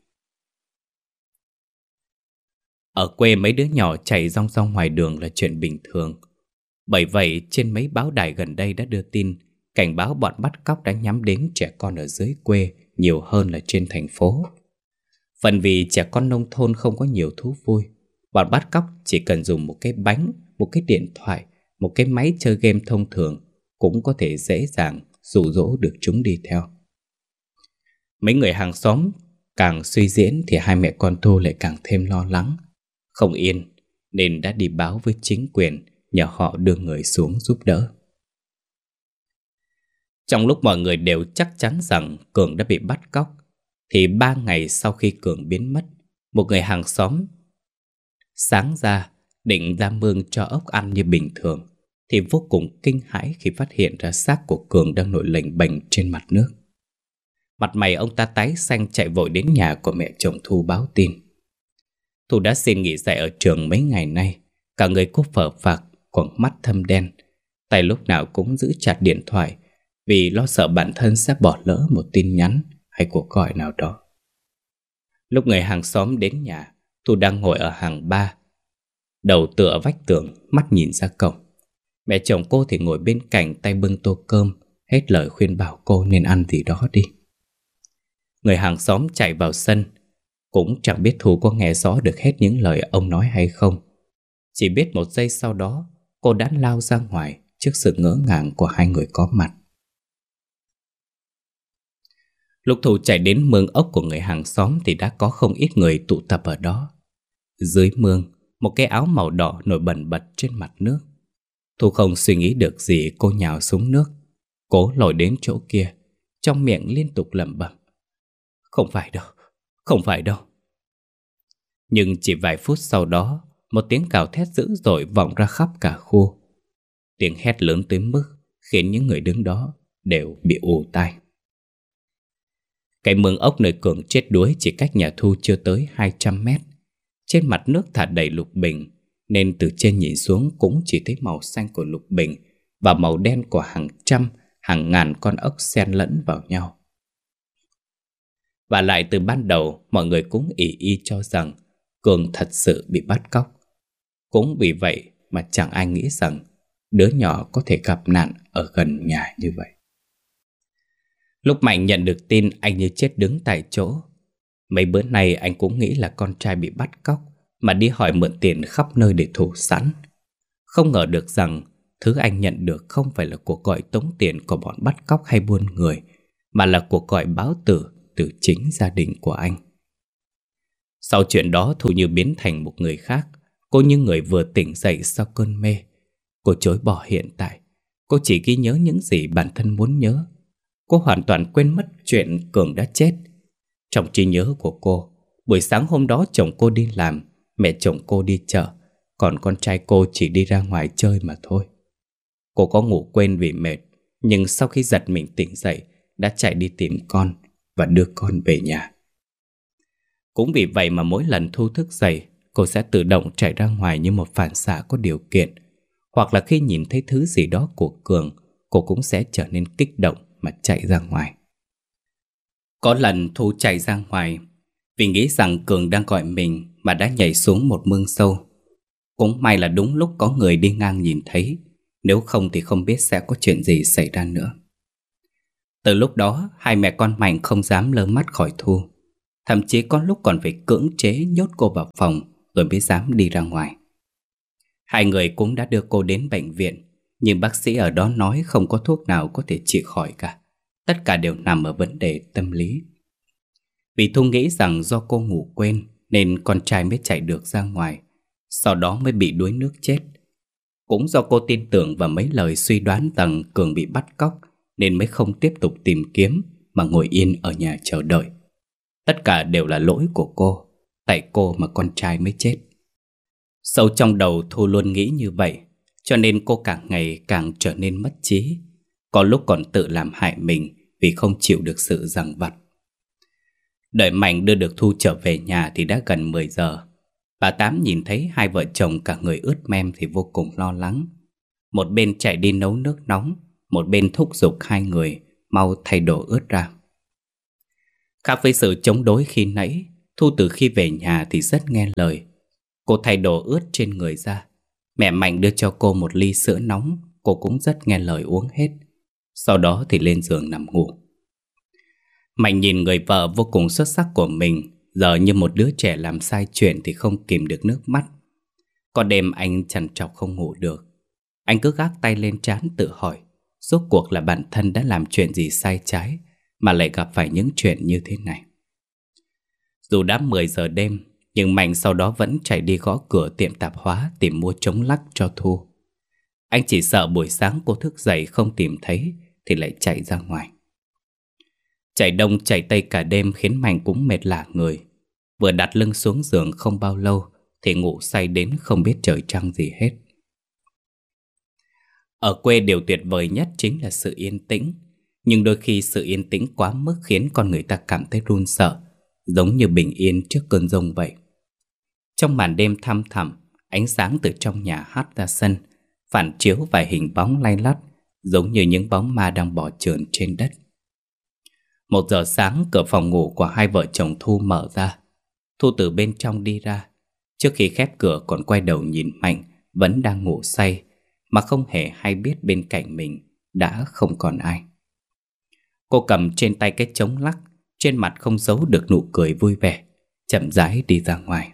Ở quê mấy đứa nhỏ chạy rong rong ngoài đường là chuyện bình thường. Bởi vậy trên mấy báo đài gần đây đã đưa tin cảnh báo bọn bắt cóc đã nhắm đến trẻ con ở dưới quê nhiều hơn là trên thành phố. Phần vì trẻ con nông thôn không có nhiều thú vui, bọn bắt cóc chỉ cần dùng một cái bánh, một cái điện thoại, một cái máy chơi game thông thường cũng có thể dễ dàng dụ dỗ được chúng đi theo. Mấy người hàng xóm càng suy diễn thì hai mẹ con Thu lại càng thêm lo lắng, không yên, nên đã đi báo với chính quyền nhờ họ đưa người xuống giúp đỡ. Trong lúc mọi người đều chắc chắn rằng Cường đã bị bắt cóc, thì ba ngày sau khi Cường biến mất, một người hàng xóm sáng ra định ra mương cho ốc ăn như bình thường, thì vô cùng kinh hãi khi phát hiện ra xác của Cường đang nổi lềnh bềnh trên mặt nước. Mặt mày ông ta tái xanh, chạy vội đến nhà của mẹ chồng Thu báo tin. Thu đã xin nghỉ dạy ở trường mấy ngày nay, cả người cô phờ phạc, quầng mắt thâm đen, tay lúc nào cũng giữ chặt điện thoại vì lo sợ bản thân sẽ bỏ lỡ một tin nhắn hay cuộc gọi nào đó. Lúc người hàng xóm đến nhà, Thu đang ngồi ở hàng ba, đầu tựa vách tường, mắt nhìn ra cổng. Mẹ chồng cô thì ngồi bên cạnh, tay bưng tô cơm, hết lời khuyên bảo cô nên ăn gì đó đi. Người hàng xóm chạy vào sân, cũng chẳng biết Thu có nghe rõ được hết những lời ông nói hay không. Chỉ biết một giây sau đó, cô đã lao ra ngoài trước sự ngỡ ngàng của hai người có mặt. Lúc Thu chạy đến mương ốc của người hàng xóm thì đã có không ít người tụ tập ở đó. Dưới mương, một cái áo màu đỏ nổi bần bật trên mặt nước. Thu không suy nghĩ được gì, cô nhào xuống nước, cố lội đến chỗ kia, trong miệng liên tục lẩm bẩm: Không phải đâu, không phải đâu. Nhưng chỉ vài phút sau đó, một tiếng gào thét dữ dội vọng ra khắp cả khu. Tiếng hét lớn tới mức khiến những người đứng đó đều bị ù tai. Cái mương ốc nơi Cường chết đuối chỉ cách nhà Thu chưa tới hai trăm mét. Trên mặt nước thả đầy lục bình, nên từ trên nhìn xuống cũng chỉ thấy màu xanh của lục bình và màu đen của hàng trăm, hàng ngàn con ốc xen lẫn vào nhau. Và lại từ ban đầu, mọi người cũng ỷ y cho rằng Cường thật sự bị bắt cóc. Cũng vì vậy mà chẳng ai nghĩ rằng đứa nhỏ có thể gặp nạn ở gần nhà như vậy. Lúc Mạnh nhận được tin, anh như chết đứng tại chỗ. Mấy bữa nay anh cũng nghĩ là con trai bị bắt cóc mà đi hỏi mượn tiền khắp nơi để thủ sẵn. Không ngờ được rằng thứ anh nhận được không phải là cuộc gọi tống tiền của bọn bắt cóc hay buôn người, mà là cuộc gọi báo tử từ chính gia đình của anh. Sau chuyện đó, Thu như biến thành một người khác. Cô như người vừa tỉnh dậy sau cơn mê. Cô chối bỏ hiện tại. Cô chỉ ghi nhớ những gì bản thân muốn nhớ. Cô hoàn toàn quên mất chuyện Cường đã chết. Trong trí nhớ của cô, buổi sáng hôm đó chồng cô đi làm, mẹ chồng cô đi chợ, còn con trai cô chỉ đi ra ngoài chơi mà thôi. Cô có ngủ quên vì mệt, nhưng sau khi giật mình tỉnh dậy, đã chạy đi tìm con và đưa con về nhà. Cũng vì vậy mà mỗi lần Thu thức dậy, cô sẽ tự động chạy ra ngoài như một phản xạ có điều kiện. Hoặc là khi nhìn thấy thứ gì đó của Cường, cô cũng sẽ trở nên kích động mà chạy ra ngoài. Có lần Thu chạy ra ngoài vì nghĩ rằng Cường đang gọi mình mà đã nhảy xuống một mương sâu. Cũng may là đúng lúc có người đi ngang nhìn thấy, nếu không thì không biết sẽ có chuyện gì xảy ra nữa. Từ lúc đó, hai mẹ con Mạnh không dám lơ mắt khỏi Thu. Thậm chí có lúc còn phải cưỡng chế nhốt cô vào phòng rồi mới dám đi ra ngoài. Hai người cũng đã đưa cô đến bệnh viện, nhưng bác sĩ ở đó nói không có thuốc nào có thể trị khỏi cả. Tất cả đều nằm ở vấn đề tâm lý. Vì Thu nghĩ rằng do cô ngủ quên nên con trai mới chạy được ra ngoài, sau đó mới bị đuối nước chết. Cũng do cô tin tưởng vào mấy lời suy đoán rằng Cường bị bắt cóc nên mới không tiếp tục tìm kiếm mà ngồi yên ở nhà chờ đợi. Tất cả đều là lỗi của cô, tại cô mà con trai mới chết. Sâu trong đầu Thu luôn nghĩ như vậy, cho nên cô càng ngày càng trở nên mất trí. Có lúc còn tự làm hại mình vì không chịu được sự giằng vặt. Đợi Mạnh đưa được Thu trở về nhà thì đã gần mười giờ. Bà Tám nhìn thấy hai vợ chồng cả người ướt mem thì vô cùng lo lắng. Một bên chạy đi nấu nước nóng, một bên thúc giục hai người mau thay đồ ướt ra. Khác với sự chống đối khi nãy, Thu từ khi về nhà thì rất nghe lời. Cô thay đồ ướt trên người ra. Mẹ Mạnh đưa cho cô một ly sữa nóng, cô cũng rất nghe lời uống hết. Sau đó thì lên giường nằm ngủ. Mạnh nhìn người vợ vô cùng xuất sắc của mình, giờ như một đứa trẻ làm sai chuyện thì không kìm được nước mắt. Có đêm anh trằn trọc không ngủ được. Anh cứ gác tay lên trán tự hỏi, rốt cuộc là bản thân đã làm chuyện gì sai trái mà lại gặp phải những chuyện như thế này. Dù đã mười giờ đêm, nhưng Mạnh sau đó vẫn chạy đi gõ cửa tiệm tạp hóa tìm mua chống lắc cho Thu. Anh chỉ sợ buổi sáng cô thức dậy không tìm thấy thì lại chạy ra ngoài. Chạy đông chạy tây cả đêm khiến Mạnh cũng mệt lả người. Vừa đặt lưng xuống giường không bao lâu thì ngủ say đến không biết trời trăng gì hết. Ở quê điều tuyệt vời nhất chính là sự yên tĩnh. Nhưng đôi khi sự yên tĩnh quá mức khiến con người ta cảm thấy run sợ, giống như bình yên trước cơn giông vậy. Trong màn đêm thăm thẳm, ánh sáng từ trong nhà hắt ra sân, phản chiếu vài hình bóng lay lắt, giống như những bóng ma đang bò trườn trên đất. Một giờ sáng, cửa phòng ngủ của hai vợ chồng Thu mở ra. Thu từ bên trong đi ra. Trước khi khép cửa còn quay đầu nhìn Mạnh vẫn đang ngủ say, mà không hề hay biết bên cạnh mình đã không còn ai. Cô cầm trên tay cái trống lắc, trên mặt không giấu được nụ cười vui vẻ, chậm rãi đi ra ngoài.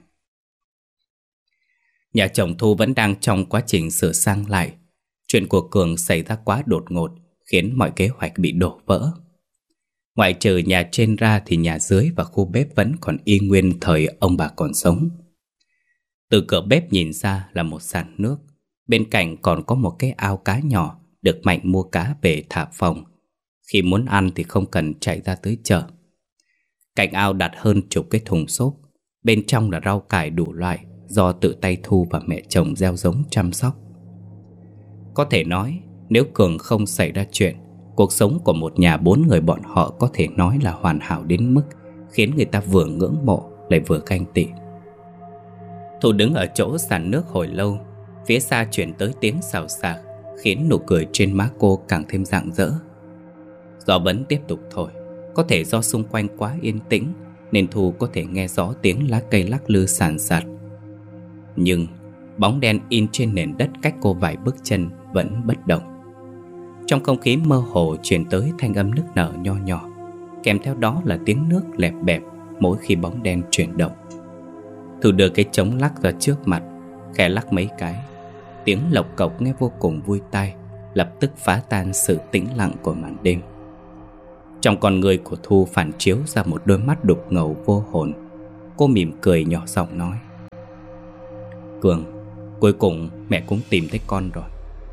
Nhà chồng Thu vẫn đang trong quá trình sửa sang lại. Chuyện của Cường xảy ra quá đột ngột, khiến mọi kế hoạch bị đổ vỡ. Ngoại trừ nhà trên ra thì nhà dưới và khu bếp vẫn còn y nguyên thời ông bà còn sống. Từ cửa bếp nhìn ra là một sàn nước. Bên cạnh còn có một cái ao cá nhỏ được Mạnh mua cá về thả phòng. Khi muốn ăn thì không cần chạy ra tới chợ. Cạnh ao đặt hơn chục cái thùng xốp. Bên trong là rau cải đủ loại do tự tay Thu và mẹ chồng gieo giống chăm sóc. Có thể nói, nếu Cường không xảy ra chuyện, cuộc sống của một nhà bốn người bọn họ có thể nói là hoàn hảo đến mức khiến người ta vừa ngưỡng mộ lại vừa ganh tị. Thu đứng ở chỗ sàn nước hồi lâu. Phía xa chuyển tới tiếng xào xạc, khiến nụ cười trên má cô càng thêm rạng rỡ. Gió vẫn tiếp tục thổi. Có thể do xung quanh quá yên tĩnh nên Thu có thể nghe rõ tiếng lá cây lắc lư sàn sạt. Nhưng bóng đen in trên nền đất cách cô vài bước chân vẫn bất động. Trong không khí mơ hồ truyền tới thanh âm nức nở nho nhỏ, kèm theo đó là tiếng nước lẹp bẹp mỗi khi bóng đen chuyển động. Thu đưa cái trống lắc ra trước mặt, khẽ lắc mấy cái. Tiếng lộc cộc nghe vô cùng vui tai, lập tức phá tan sự tĩnh lặng của màn đêm. Trong con người của Thu phản chiếu ra một đôi mắt đục ngầu vô hồn. Cô mỉm cười nhỏ giọng nói: Cường, cuối cùng mẹ cũng tìm thấy con rồi.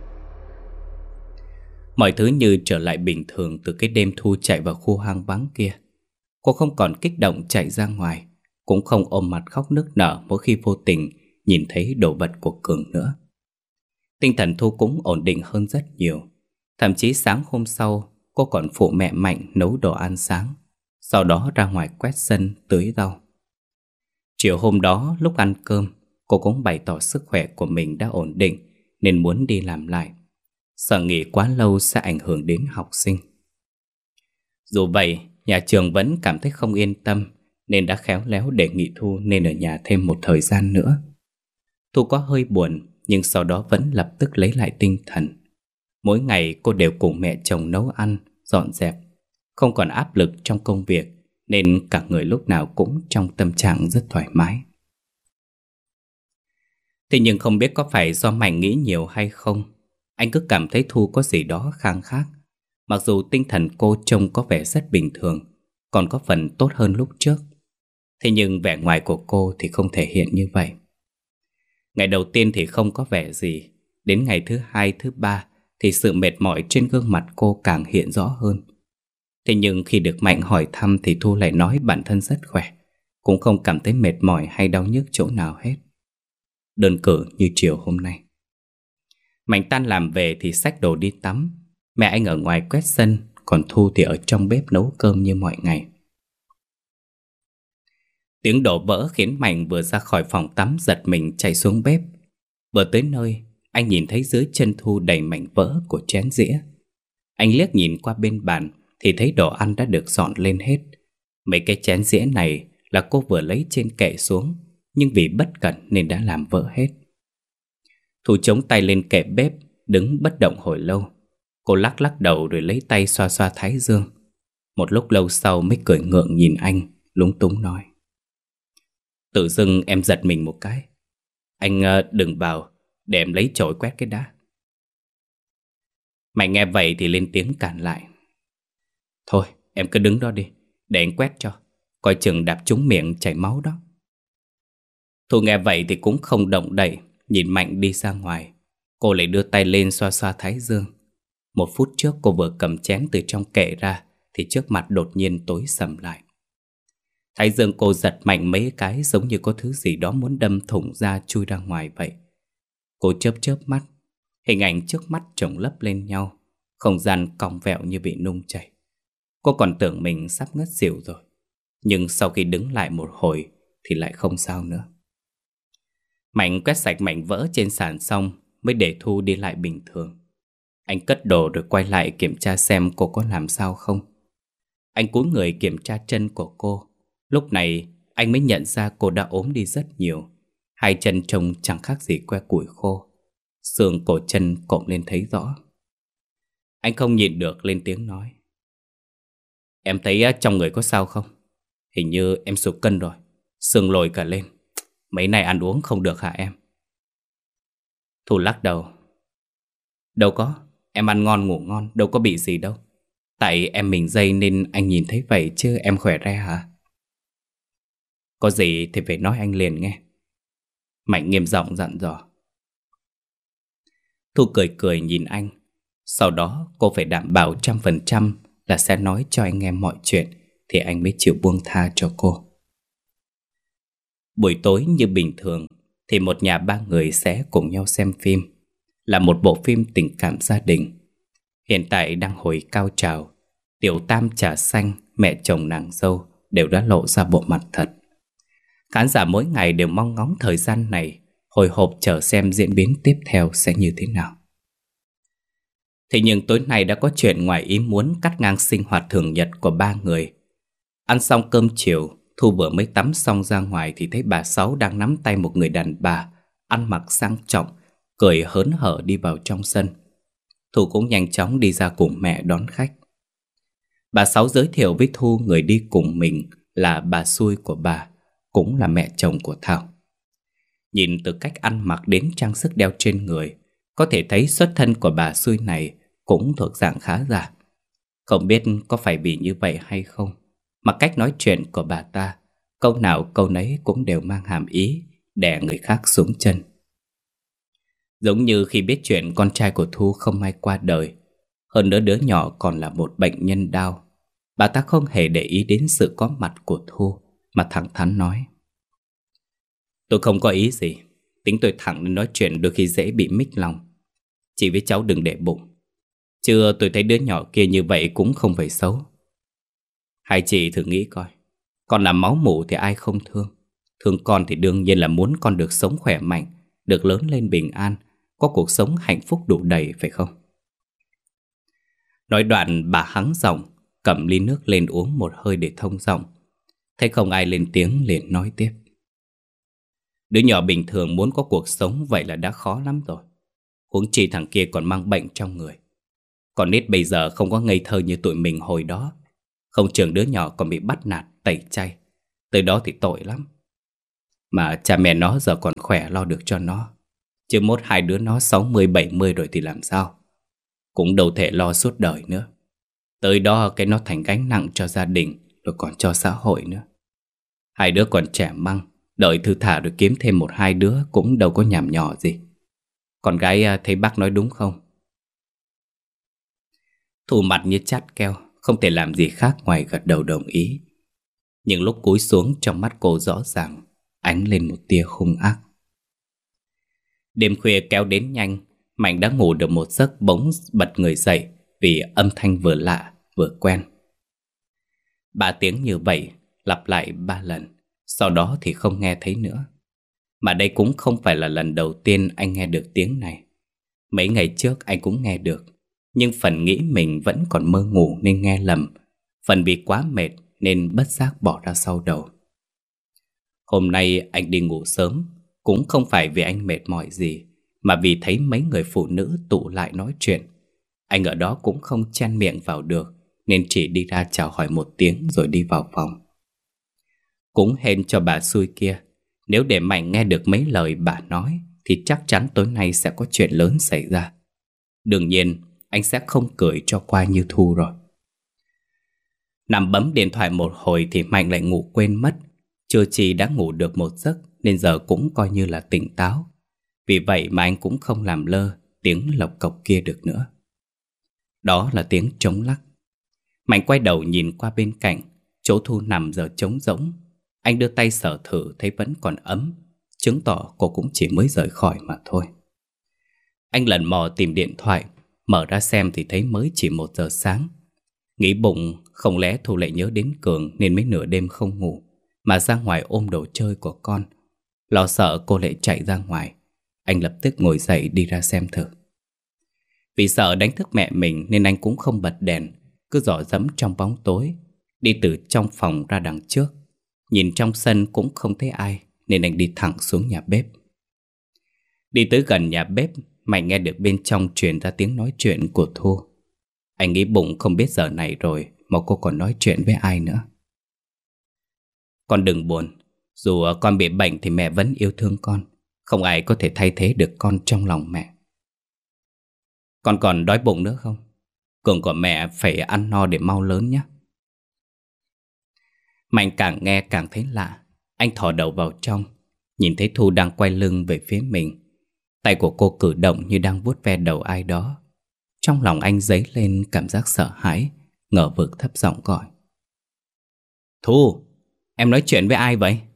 Mọi thứ như trở lại bình thường từ cái đêm Thu chạy vào khu hang vắng kia. Cô không còn kích động chạy ra ngoài, cũng không ôm mặt khóc nức nở mỗi khi vô tình nhìn thấy đồ vật của Cường nữa. Tinh thần Thu cũng ổn định hơn rất nhiều. Thậm chí sáng hôm sau, cô còn phụ mẹ Mạnh nấu đồ ăn sáng, sau đó ra ngoài quét sân tưới rau. Chiều hôm đó lúc ăn cơm, cô cũng bày tỏ sức khỏe của mình đã ổn định nên muốn đi làm lại, sợ nghỉ quá lâu sẽ ảnh hưởng đến học sinh. Dù vậy, nhà trường vẫn cảm thấy không yên tâm nên đã khéo léo đề nghị Thu nên ở nhà thêm một thời gian nữa. Thu có hơi buồn nhưng sau đó vẫn lập tức lấy lại tinh thần. Mỗi ngày cô đều cùng mẹ chồng nấu ăn, dọn dẹp, không còn áp lực trong công việc nên cả người lúc nào cũng trong tâm trạng rất thoải mái. Thế nhưng không biết có phải do Mạnh nghĩ nhiều hay không, anh cứ cảm thấy Thu có gì đó khang khác. Mặc dù tinh thần cô trông có vẻ rất bình thường, còn có phần tốt hơn lúc trước, thế nhưng vẻ ngoài của cô thì không thể hiện như vậy. Ngày đầu tiên thì không có vẻ gì, đến ngày thứ hai, thứ ba thì sự mệt mỏi trên gương mặt cô càng hiện rõ hơn. Thế nhưng khi được Mạnh hỏi thăm thì Thu lại nói bản thân rất khỏe, cũng không cảm thấy mệt mỏi hay đau nhức chỗ nào hết. đơn cử như chiều hôm nay. Mạnh tan làm về thì xách đồ đi tắm. Mẹ anh ở ngoài quét sân, còn Thu thì ở trong bếp nấu cơm như mọi ngày. Tiếng đổ vỡ khiến Mạnh vừa ra khỏi phòng tắm giật mình chạy xuống bếp. Vừa tới nơi, anh nhìn thấy dưới chân Thu đầy mảnh vỡ của chén dĩa. Anh liếc nhìn qua bên bàn thì thấy đồ ăn đã được dọn lên hết. Mấy cái chén dĩa này là cô vừa lấy trên kệ xuống, nhưng vì bất cẩn nên đã làm vỡ hết. Thu chống tay lên kệ bếp, đứng bất động hồi lâu. Cô lắc lắc đầu rồi lấy tay xoa xoa thái dương. Một lúc lâu sau mới cười ngượng nhìn anh, lúng túng nói: Tự dưng em giật mình một cái. Anh uh, đừng vào, để em lấy chổi quét cái đã. Mày nghe vậy thì lên tiếng cản lại: Thôi em cứ đứng đó đi, để anh quét cho. Coi chừng đạp trúng miệng chảy máu đó. Thu nghe vậy thì cũng không động đậy, nhìn Mạnh đi ra ngoài. Cô lại đưa tay lên xoa xoa thái dương. Một phút trước cô vừa cầm chén từ trong kệ ra thì trước mặt đột nhiên tối sầm lại. Thái dương cô giật mạnh mấy cái, giống như có thứ gì đó muốn đâm thủng ra chui ra ngoài vậy. Cô chớp chớp mắt. Hình ảnh trước mắt chồng lấp lên nhau, không gian cong vẹo như bị nung chảy. Cô còn tưởng mình sắp ngất xỉu rồi, nhưng sau khi đứng lại một hồi thì lại không sao nữa. Mạnh quét sạch mảnh vỡ trên sàn xong mới để Thu đi lại bình thường. Anh cất đồ rồi quay lại kiểm tra xem cô có làm sao không. Anh cúi người kiểm tra chân của cô. Lúc này anh mới nhận ra cô đã ốm đi rất nhiều. Hai chân trông chẳng khác gì que củi khô. Xương cổ chân cộm lên thấy rõ. Anh không nhịn được lên tiếng nói: Em thấy trong người có sao không? Hình như em sụt cân rồi, xương lồi cả lên. Mấy nay ăn uống không được hả em? Thu lắc đầu: Đâu có, em ăn ngon ngủ ngon, đâu có bị gì đâu. Tại em mình dây nên anh nhìn thấy vậy chứ em khỏe re hả? Có gì thì phải nói anh liền nghe. Mạnh nghiêm giọng dặn dò. Thu cười cười nhìn anh. Sau đó cô phải đảm bảo trăm phần trăm là sẽ nói cho anh nghe mọi chuyện thì anh mới chịu buông tha cho cô. Buổi tối như bình thường thì một nhà ba người sẽ cùng nhau xem phim. Là một bộ phim tình cảm gia đình. Hiện tại đang hồi cao trào. Tiểu tam trà xanh, mẹ chồng nàng dâu đều đã lộ ra bộ mặt thật. Khán giả mỗi ngày đều mong ngóng thời gian này, hồi hộp chờ xem diễn biến tiếp theo sẽ như thế nào. Thế nhưng tối nay đã có chuyện ngoài ý muốn cắt ngang sinh hoạt thường nhật của ba người. Ăn xong cơm chiều, Thu vừa mới tắm xong ra ngoài thì thấy bà Sáu đang nắm tay một người đàn bà, ăn mặc sang trọng, cười hớn hở đi vào trong sân. Thu cũng nhanh chóng đi ra cùng mẹ đón khách. Bà Sáu giới thiệu với Thu người đi cùng mình là bà xui của bà, cũng là mẹ chồng của Thảo. Nhìn từ cách ăn mặc đến trang sức đeo trên người, có thể thấy xuất thân của bà xui này cũng thuộc dạng khá giả. Không biết có phải vì như vậy hay không, mà cách nói chuyện của bà ta, câu nào câu nấy cũng đều mang hàm ý đè người khác xuống chân. Giống như khi biết chuyện con trai của Thu không may qua đời, hơn nữa đứa nhỏ còn là một bệnh nhân đau, bà ta không hề để ý đến sự có mặt của Thu mà thẳng thắn nói: Tôi không có ý gì, tính tôi thẳng nên nói chuyện đôi khi dễ bị mích lòng. Chị với cháu đừng để bụng. Chứ tôi thấy đứa nhỏ kia như vậy cũng không phải xấu. Hai chị thử nghĩ coi, con là máu mủ thì ai không thương. Thương con thì đương nhiên là muốn con được sống khỏe mạnh, được lớn lên bình an, có cuộc sống hạnh phúc đủ đầy, phải không? Nói đoạn bà hắng giọng, cầm ly nước lên uống một hơi để thông giọng. Thấy không ai lên tiếng liền nói tiếp: Đứa nhỏ bình thường muốn có cuộc sống vậy là đã khó lắm rồi, huống chi thằng kia còn mang bệnh trong người. Còn nít bây giờ không có ngây thơ như tụi mình hồi đó. Không chừng đứa nhỏ còn bị bắt nạt, tẩy chay. Tới đó thì tội lắm. Mà cha mẹ nó giờ còn khỏe lo được cho nó, chứ mốt hai đứa nó sáu mươi bảy mươi rồi thì làm sao? Cũng đâu thể lo suốt đời nữa. Tới đó cái nó thành gánh nặng cho gia đình, rồi còn cho xã hội nữa. Hai đứa còn trẻ măng, đợi thư thả rồi kiếm thêm một hai đứa cũng đâu có nhảm nhỏ gì. Con gái thấy bác nói đúng không? Thu mặt như chát keo, không thể làm gì khác ngoài gật đầu đồng ý. Nhưng lúc cúi xuống trong mắt cô rõ ràng ánh lên một tia hung ác. Đêm khuya kéo đến nhanh, Mạnh đã ngủ được một giấc bỗng bật người dậy vì âm thanh vừa lạ vừa quen. Ba tiếng như vậy lặp lại ba lần, sau đó thì không nghe thấy nữa. Mà đây cũng không phải là lần đầu tiên anh nghe được tiếng này. Mấy ngày trước anh cũng nghe được, nhưng phần nghĩ mình vẫn còn mơ ngủ nên nghe lầm, phần vì quá mệt nên bất giác bỏ ra sau đầu. Hôm nay anh đi ngủ sớm, cũng không phải vì anh mệt mỏi gì, mà vì thấy mấy người phụ nữ tụ lại nói chuyện. Anh ở đó cũng không chen miệng vào được, nên chỉ đi ra chào hỏi một tiếng rồi đi vào phòng. Cũng hên cho bà xui kia, nếu để Mạnh nghe được mấy lời bà nói thì chắc chắn tối nay sẽ có chuyện lớn xảy ra. Đương nhiên anh sẽ không cười cho qua như Thu rồi. Nằm bấm điện thoại một hồi thì Mạnh lại ngủ quên mất. Chưa chi đã ngủ được một giấc nên giờ cũng coi như là tỉnh táo. Vì vậy mà anh cũng không làm lơ tiếng lộc cộc kia được nữa. Đó là tiếng trống lắc. Mạnh quay đầu nhìn qua bên cạnh, chỗ Thu nằm giờ trống rỗng. Anh đưa tay sờ thử thấy vẫn còn ấm, chứng tỏ cô cũng chỉ mới rời khỏi mà thôi. Anh lần mò tìm điện thoại, mở ra xem thì thấy mới chỉ một giờ sáng. Nghĩ bụng không lẽ Thu lại nhớ đến Cường nên mấy nửa đêm không ngủ, mà ra ngoài ôm đồ chơi của con. Lo sợ cô lại chạy ra ngoài, anh lập tức ngồi dậy đi ra xem thử. Vì sợ đánh thức mẹ mình nên anh cũng không bật đèn, cứ dò dẫm trong bóng tối, đi từ trong phòng ra đằng trước. Nhìn trong sân cũng không thấy ai nên anh đi thẳng xuống nhà bếp. Đi tới gần nhà bếp, Mạnh nghe được bên trong truyền ra tiếng nói chuyện của Thu. Anh nghĩ bụng không biết giờ này rồi mà cô còn nói chuyện với ai nữa. Con đừng buồn, dù con bị bệnh thì mẹ vẫn yêu thương con. Không ai có thể thay thế được con trong lòng mẹ. Con còn đói bụng nữa không? Cường của mẹ phải ăn no để mau lớn nhé. Mạnh càng nghe càng thấy lạ. Anh thò đầu vào trong, nhìn thấy Thu đang quay lưng về phía mình. Tay của cô cử động như đang vuốt ve đầu ai đó. Trong lòng anh dấy lên cảm giác sợ hãi, ngờ vực thấp giọng gọi: Thu, em nói chuyện với ai vậy?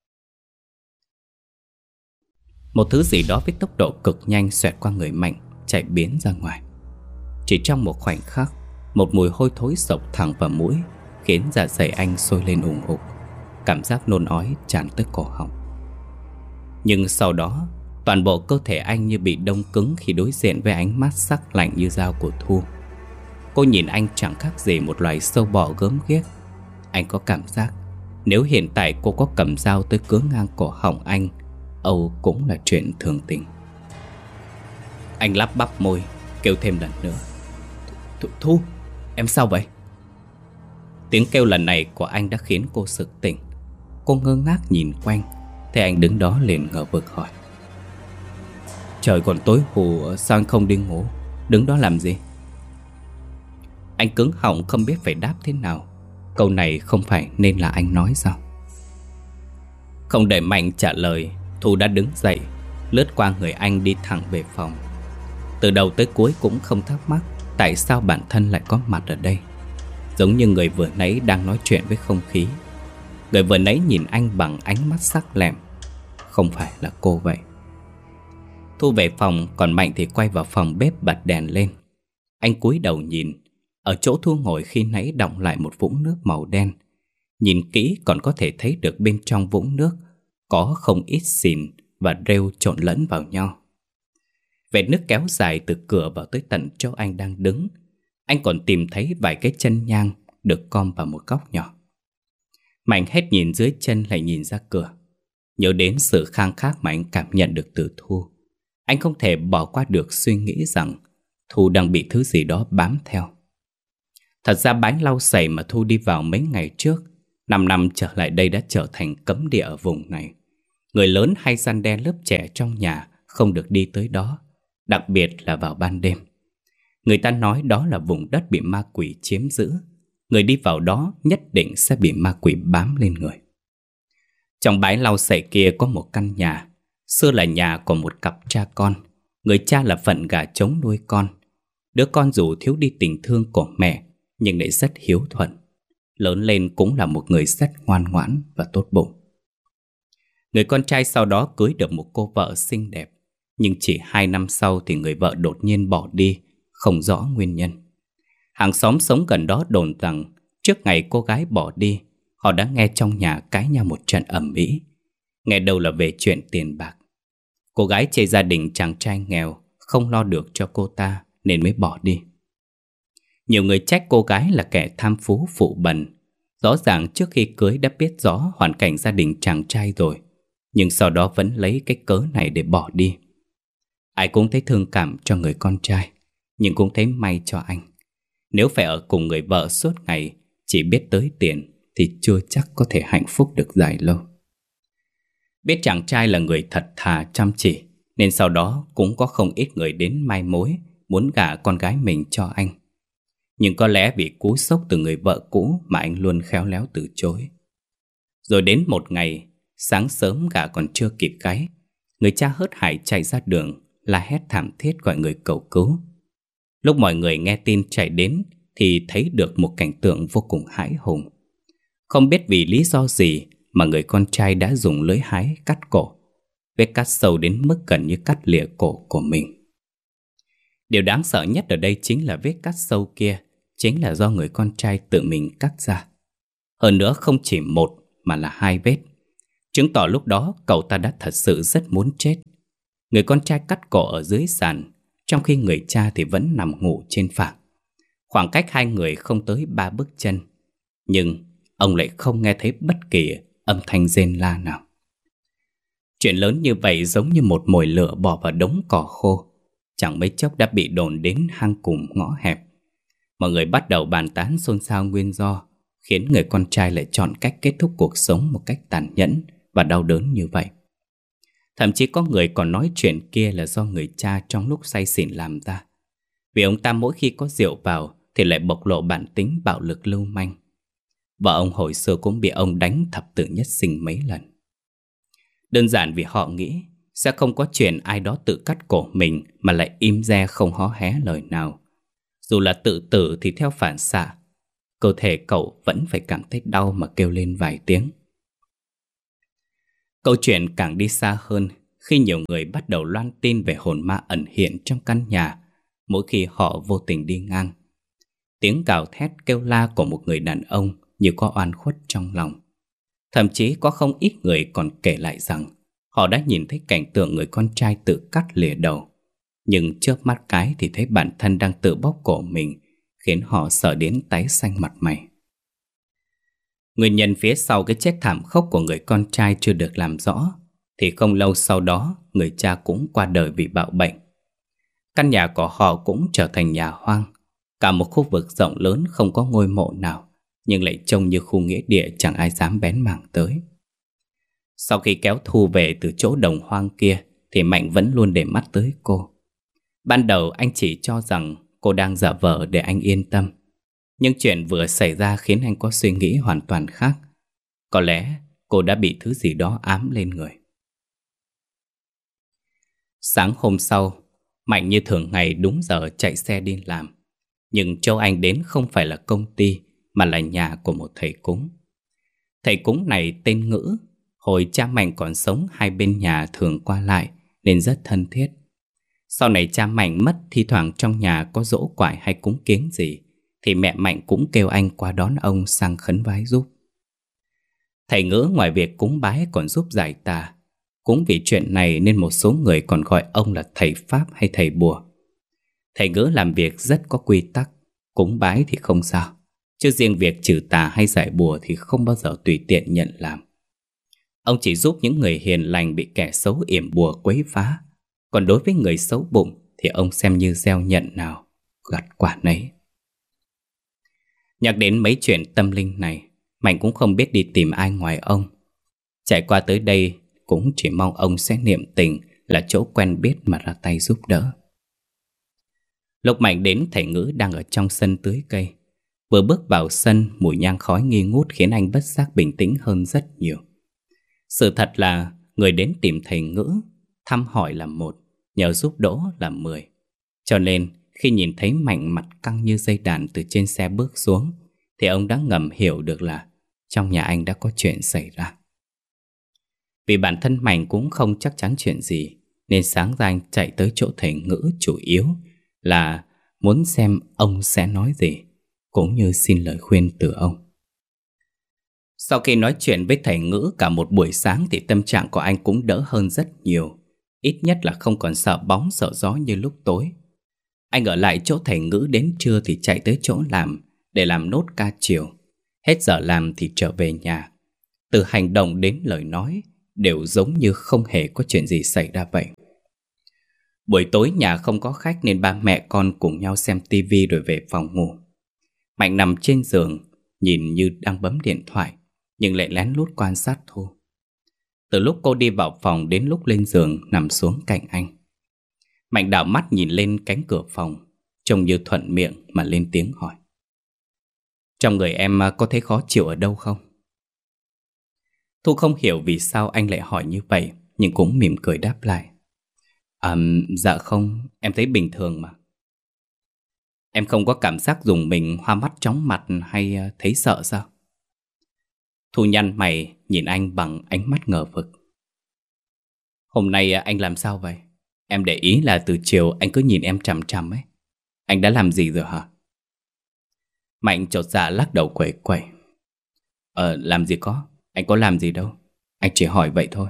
Một thứ gì đó với tốc độ cực nhanh xoẹt qua người Mạnh, chạy biến ra ngoài. Chỉ trong một khoảnh khắc, một mùi hôi thối xộc thẳng vào mũi, khiến dạ dày anh sôi lên ủng ục. Cảm giác nôn ói tràn tới cổ họng. Nhưng sau đó, toàn bộ cơ thể anh như bị đông cứng khi đối diện với ánh mắt sắc lạnh như dao của Thu. Cô nhìn anh chẳng khác gì một loài sâu bọ gớm ghiếc. Anh có cảm giác nếu hiện tại cô có cầm dao tới cứa ngang cổ họng anh, âu cũng là chuyện thường tình. Anh lắp bắp môi, kêu thêm lần nữa: Thu, Thu, em sao vậy? Tiếng kêu lần này của anh đã khiến cô sực tỉnh. Cô ngơ ngác nhìn quanh, thấy anh đứng đó liền ngờ vực hỏi: Trời còn tối hù, sao anh không đi ngủ? Đứng đó làm gì? Anh cứng họng không biết phải đáp thế nào. Câu này không phải nên là anh nói sao? Không đợi Mạnh trả lời, Thu đã đứng dậy, lướt qua người anh đi thẳng về phòng. Từ đầu tới cuối cũng không thắc mắc tại sao bản thân lại có mặt ở đây. Giống như người vừa nãy đang nói chuyện với không khí. Người vừa nãy nhìn anh bằng ánh mắt sắc lẹm, không phải là cô vậy. Thu về phòng, còn Mạnh thì quay vào phòng bếp bật đèn lên. Anh cúi đầu nhìn, ở chỗ Thu ngồi khi nãy đọng lại một vũng nước màu đen. Nhìn kỹ còn có thể thấy được bên trong vũng nước có không ít xìn và rêu trộn lẫn vào nhau. Vệt nước kéo dài từ cửa vào tới tận chỗ anh đang đứng. Anh còn tìm thấy vài cái chân nhang được gom vào một góc nhỏ. Mạnh hết nhìn dưới chân lại nhìn ra cửa. Nhớ đến sự khang khát mà anh cảm nhận được từ Thu, anh không thể bỏ qua được suy nghĩ rằng Thu đang bị thứ gì đó bám theo. Thật ra bãi lau sậy mà Thu đi vào mấy ngày trước, năm năm trở lại đây đã trở thành cấm địa ở vùng này. Người lớn hay răn đe lớp trẻ trong nhà không được đi tới đó, đặc biệt là vào ban đêm. Người ta nói đó là vùng đất bị ma quỷ chiếm giữ. Người đi vào đó nhất định sẽ bị ma quỷ bám lên người. Trong bãi lau sậy kia có một căn nhà. Xưa là nhà của một cặp cha con. Người cha là phận gà trống nuôi con. Đứa con dù thiếu đi tình thương của mẹ nhưng lại rất hiếu thuận. Lớn lên cũng là một người rất ngoan ngoãn và tốt bụng. Người con trai sau đó cưới được một cô vợ xinh đẹp. Nhưng chỉ hai năm sau thì người vợ đột nhiên bỏ đi, không rõ nguyên nhân. Hàng xóm sống gần đó đồn rằng trước ngày cô gái bỏ đi, họ đã nghe trong nhà cãi nhau một trận ầm ĩ. Nghe đâu là về chuyện tiền bạc. Cô gái chê gia đình chàng trai nghèo, không lo được cho cô ta nên mới bỏ đi. Nhiều người trách cô gái là kẻ tham phú phụ bần. Rõ ràng trước khi cưới đã biết rõ hoàn cảnh gia đình chàng trai rồi, nhưng sau đó vẫn lấy cái cớ này để bỏ đi. Ai cũng thấy thương cảm cho người con trai, nhưng cũng thấy may cho anh. Nếu phải ở cùng người vợ suốt ngày, chỉ biết tới tiền, thì chưa chắc có thể hạnh phúc được dài lâu. Biết chàng trai là người thật thà chăm chỉ, nên sau đó cũng có không ít người đến mai mối, muốn gả con gái mình cho anh. Nhưng có lẽ vì cú sốc từ người vợ cũ mà anh luôn khéo léo từ chối. Rồi đến một ngày, sáng sớm gà còn chưa kịp gáy, người cha hớt hải chạy ra đường, la hét thảm thiết gọi người cầu cứu. Lúc mọi người nghe tin chạy đến thì thấy được một cảnh tượng vô cùng hãi hùng. Không biết vì lý do gì mà người con trai đã dùng lưỡi hái cắt cổ, vết cắt sâu đến mức gần như cắt lìa cổ của mình. Điều đáng sợ nhất ở đây chính là vết cắt sâu kia chính là do người con trai tự mình cắt ra. Hơn nữa không chỉ một mà là hai vết, chứng tỏ lúc đó cậu ta đã thật sự rất muốn chết. Người con trai cắt cổ ở dưới sàn, trong khi người cha thì vẫn nằm ngủ trên phản. Khoảng cách hai người không tới ba bước chân, nhưng ông lại không nghe thấy bất kỳ âm thanh rên la nào. Chuyện lớn như vậy giống như một mồi lửa bỏ vào đống cỏ khô, chẳng mấy chốc đã bị đồn đến hang cùng ngõ hẹp. Mọi người bắt đầu bàn tán xôn xao nguyên do khiến người con trai lại chọn cách kết thúc cuộc sống một cách tàn nhẫn và đau đớn như vậy. Thậm chí có người còn nói chuyện kia là do người cha trong lúc say xỉn làm ra, vì ông ta mỗi khi có rượu vào thì lại bộc lộ bản tính bạo lực lưu manh. Vợ ông hồi xưa cũng bị ông đánh thập tử nhất sinh mấy lần. Đơn giản vì họ nghĩ sẽ không có chuyện ai đó tự cắt cổ mình mà lại im re không hó hé lời nào. Dù là tự tử thì theo phản xạ, cơ thể cậu vẫn phải cảm thấy đau mà kêu lên vài tiếng. Câu chuyện càng đi xa hơn khi nhiều người bắt đầu loan tin về hồn ma ẩn hiện trong căn nhà mỗi khi họ vô tình đi ngang. Tiếng gào thét kêu la của một người đàn ông như có oan khuất trong lòng. Thậm chí có không ít người còn kể lại rằng họ đã nhìn thấy cảnh tượng người con trai tự cắt lìa đầu, nhưng chớp mắt cái thì thấy bản thân đang tự bóp cổ mình, khiến họ sợ đến tái xanh mặt mày. Nguyên nhân phía sau cái chết thảm khốc của người con trai chưa được làm rõ, thì không lâu sau đó người cha cũng qua đời vì bạo bệnh. Căn nhà của họ cũng trở thành nhà hoang, cả một khu vực rộng lớn không có ngôi mộ nào, nhưng lại trông như khu nghĩa địa chẳng ai dám bén mảng tới. Sau khi kéo Thu về từ chỗ đồng hoang kia thì Mạnh vẫn luôn để mắt tới cô. Ban đầu anh chỉ cho rằng cô đang giả vờ để anh yên tâm, nhưng chuyện vừa xảy ra khiến anh có suy nghĩ hoàn toàn khác. Có lẽ cô đã bị thứ gì đó ám lên người. Sáng hôm sau, Mạnh như thường ngày đúng giờ chạy xe đi làm. Nhưng chỗ anh đến không phải là công ty mà là nhà của một thầy cúng. Thầy cúng này tên Ngữ. Hồi cha Mạnh còn sống, hai bên nhà thường qua lại nên rất thân thiết. Sau này cha Mạnh mất, thi thoảng trong nhà có giỗ quải hay cúng kiếng gì thì mẹ Mạnh cũng kêu anh qua đón ông sang khấn vái giúp. Thầy Ngữ ngoài việc cúng bái còn giúp giải tà. Cũng vì chuyện này nên một số người còn gọi ông là thầy Pháp hay thầy bùa. Thầy Ngữ làm việc rất có quy tắc, cúng bái thì không sao, chứ riêng việc trừ tà hay giải bùa thì không bao giờ tùy tiện nhận làm. Ông chỉ giúp những người hiền lành bị kẻ xấu yểm bùa quấy phá. Còn đối với người xấu bụng thì ông xem như gieo nhận nào gặt quả nấy. Nhắc đến mấy chuyện tâm linh này, Mạnh cũng không biết đi tìm ai ngoài ông. Trải qua tới đây cũng chỉ mong ông sẽ niệm tình là chỗ quen biết mà ra tay giúp đỡ. Lúc Mạnh đến, thầy Ngữ đang ở trong sân tưới cây. Vừa bước vào sân, mùi nhang khói nghi ngút khiến anh bất giác bình tĩnh hơn rất nhiều. Sự thật là người đến tìm thầy Ngữ, thăm hỏi là một, nhờ giúp đỡ là mười. Cho nên khi nhìn thấy Mạnh mặt căng như dây đàn từ trên xe bước xuống thì ông đã ngầm hiểu được là trong nhà anh đã có chuyện xảy ra. Vì bản thân Mạnh cũng không chắc chắn chuyện gì, nên sáng ra anh chạy tới chỗ thầy Ngữ chủ yếu là muốn xem ông sẽ nói gì, cũng như xin lời khuyên từ ông. Sau khi nói chuyện với thầy Ngữ cả một buổi sáng thì tâm trạng của anh cũng đỡ hơn rất nhiều. Ít nhất là không còn sợ bóng sợ gió như lúc tối. Anh ở lại chỗ thầy Ngữ đến trưa thì chạy tới chỗ làm để làm nốt ca chiều. Hết giờ làm thì trở về nhà. Từ hành động đến lời nói đều giống như không hề có chuyện gì xảy ra vậy. Buổi tối nhà không có khách nên ba mẹ con cùng nhau xem tivi rồi về phòng ngủ. Mạnh nằm trên giường, nhìn như đang bấm điện thoại, nhưng lại lén lút quan sát Thu. Từ lúc cô đi vào phòng đến lúc lên giường nằm xuống cạnh anh, Mạnh đảo mắt nhìn lên cánh cửa phòng, trông như thuận miệng mà lên tiếng hỏi: "Trong người em có thấy khó chịu ở đâu không?" Thu không hiểu vì sao anh lại hỏi như vậy, nhưng cũng mỉm cười đáp lại: À, dạ không, em thấy bình thường mà. Em không có cảm giác dùng mình, hoa mắt chóng mặt hay thấy sợ sao? Thu nhăn mày nhìn anh bằng ánh mắt ngờ vực. Hôm nay anh làm sao vậy? Em để ý là từ chiều anh cứ nhìn em chằm chằm ấy. Anh đã làm gì rồi hả? Mạnh chột dạ lắc đầu quẩy quẩy. Ờ, làm gì có, anh có làm gì đâu. Anh chỉ hỏi vậy thôi.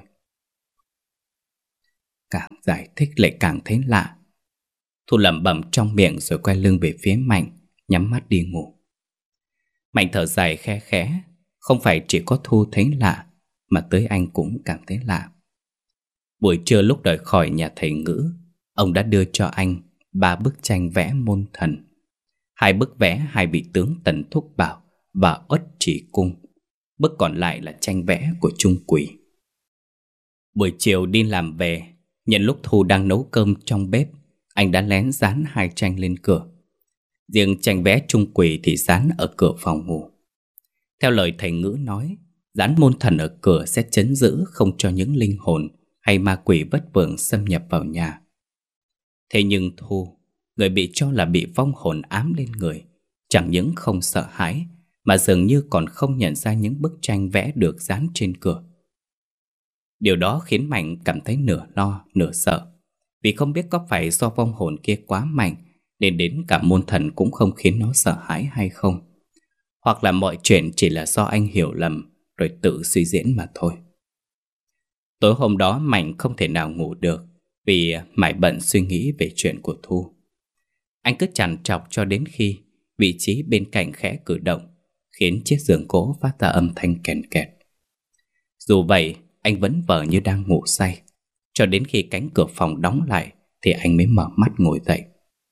Càng giải thích lại càng thấy lạ. Thu lẩm bẩm trong miệng rồi quay lưng về phía Mạnh, nhắm mắt đi ngủ. Mạnh thở dài khe khẽ. Không phải chỉ có Thu thấy lạ, mà tới anh cũng cảm thấy lạ. Buổi trưa lúc rời khỏi nhà thầy Ngữ, ông đã đưa cho anh ba bức tranh vẽ môn thần. Hai bức vẽ hai vị tướng Tần Thúc Bảo và Uất Chỉ Cung. Bức còn lại là tranh vẽ của Trung Quỷ. Buổi chiều đi làm về, nhân lúc Thu đang nấu cơm trong bếp, anh đã lén dán hai tranh lên cửa. Riêng tranh vẽ Trung Quỷ thì dán ở cửa phòng ngủ. Theo lời thầy Ngữ nói, dán môn thần ở cửa sẽ trấn giữ không cho những linh hồn hay ma quỷ vất vưởng xâm nhập vào nhà. Thế nhưng Thu, người bị cho là bị vong hồn ám lên người, chẳng những không sợ hãi, mà dường như còn không nhận ra những bức tranh vẽ được dán trên cửa. Điều đó khiến Mạnh cảm thấy nửa lo, nửa sợ, vì không biết có phải do vong hồn kia quá mạnh nên đến cả môn thần cũng không khiến nó sợ hãi hay không, hoặc là mọi chuyện chỉ là do anh hiểu lầm rồi tự suy diễn mà thôi. Tối hôm đó Mạnh không thể nào ngủ được vì mải bận suy nghĩ về chuyện của Thu. Anh cứ trằn trọc cho đến khi vị trí bên cạnh khẽ cử động, khiến chiếc giường gỗ phát ra âm thanh kèn kẹt. Dù vậy, anh vẫn vờ như đang ngủ say, cho đến khi cánh cửa phòng đóng lại thì anh mới mở mắt ngồi dậy.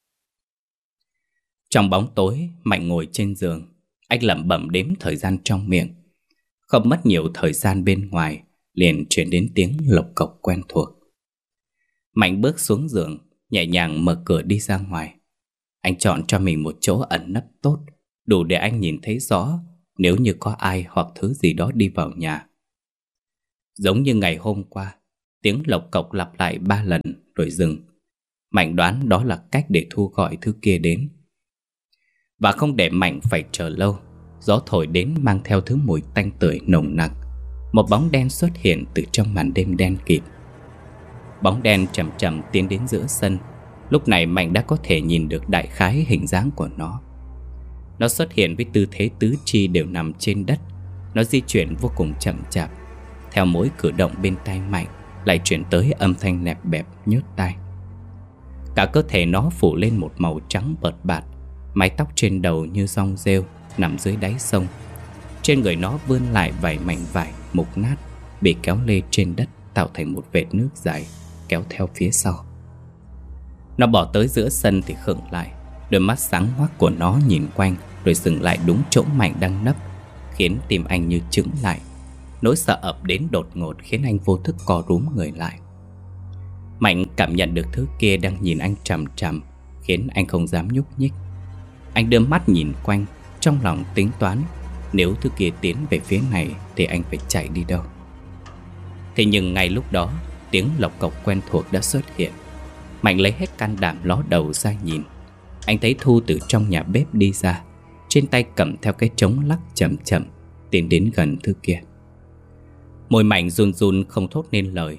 Trong bóng tối, Mạnh ngồi trên giường. Anh lẩm bẩm đếm thời gian trong miệng. Không mất nhiều thời gian bên ngoài, liền truyền đến tiếng lộc cộc quen thuộc. Mạnh bước xuống giường, nhẹ nhàng mở cửa đi ra ngoài. Anh chọn cho mình một chỗ ẩn nấp tốt, đủ để anh nhìn thấy rõ nếu như có ai hoặc thứ gì đó đi vào nhà. Giống như ngày hôm qua, tiếng lộc cộc lặp lại ba lần rồi dừng. Mạnh đoán đó là cách để Thu gọi thứ kia đến. Và không để Mạnh phải chờ lâu, gió thổi đến mang theo thứ mùi tanh tưởi nồng nặc. Một bóng đen xuất hiện từ trong màn đêm đen kịt. Bóng đen chậm chậm tiến đến giữa sân. Lúc này Mạnh đã có thể nhìn được đại khái hình dáng của nó. Nó xuất hiện với tư thế tứ chi đều nằm trên đất. Nó di chuyển vô cùng chậm chạp. Theo mỗi cử động bên tai Mạnh lại chuyển tới âm thanh nẹp bẹp nhớt tai. Cả cơ thể nó phủ lên một màu trắng bợt bạt. Mái tóc trên đầu như rong rêu nằm dưới đáy sông. Trên người nó vươn lại vài mảnh vải mục nát, bị kéo lê trên đất tạo thành một vệt nước dài kéo theo phía sau. Nó bỏ tới giữa sân thì khựng lại. Đôi mắt sáng hoắc của nó nhìn quanh rồi dừng lại đúng chỗ Mạnh đang nấp, khiến tim anh như chững lại. Nỗi sợ ập đến đột ngột khiến anh vô thức co rúm người lại. Mạnh cảm nhận được thứ kia đang nhìn anh chằm chằm, khiến anh không dám nhúc nhích. Anh đưa mắt nhìn quanh, trong lòng tính toán nếu thứ kia tiến về phía này thì anh phải chạy đi đâu. Thế nhưng ngay lúc đó, tiếng lộc cộc quen thuộc đã xuất hiện. Mạnh lấy hết can đảm ló đầu ra nhìn. Anh thấy Thu từ trong nhà bếp đi ra, trên tay cầm theo cái trống lắc chậm chậm tiến đến gần thứ kia. Môi Mạnh run run không thốt nên lời,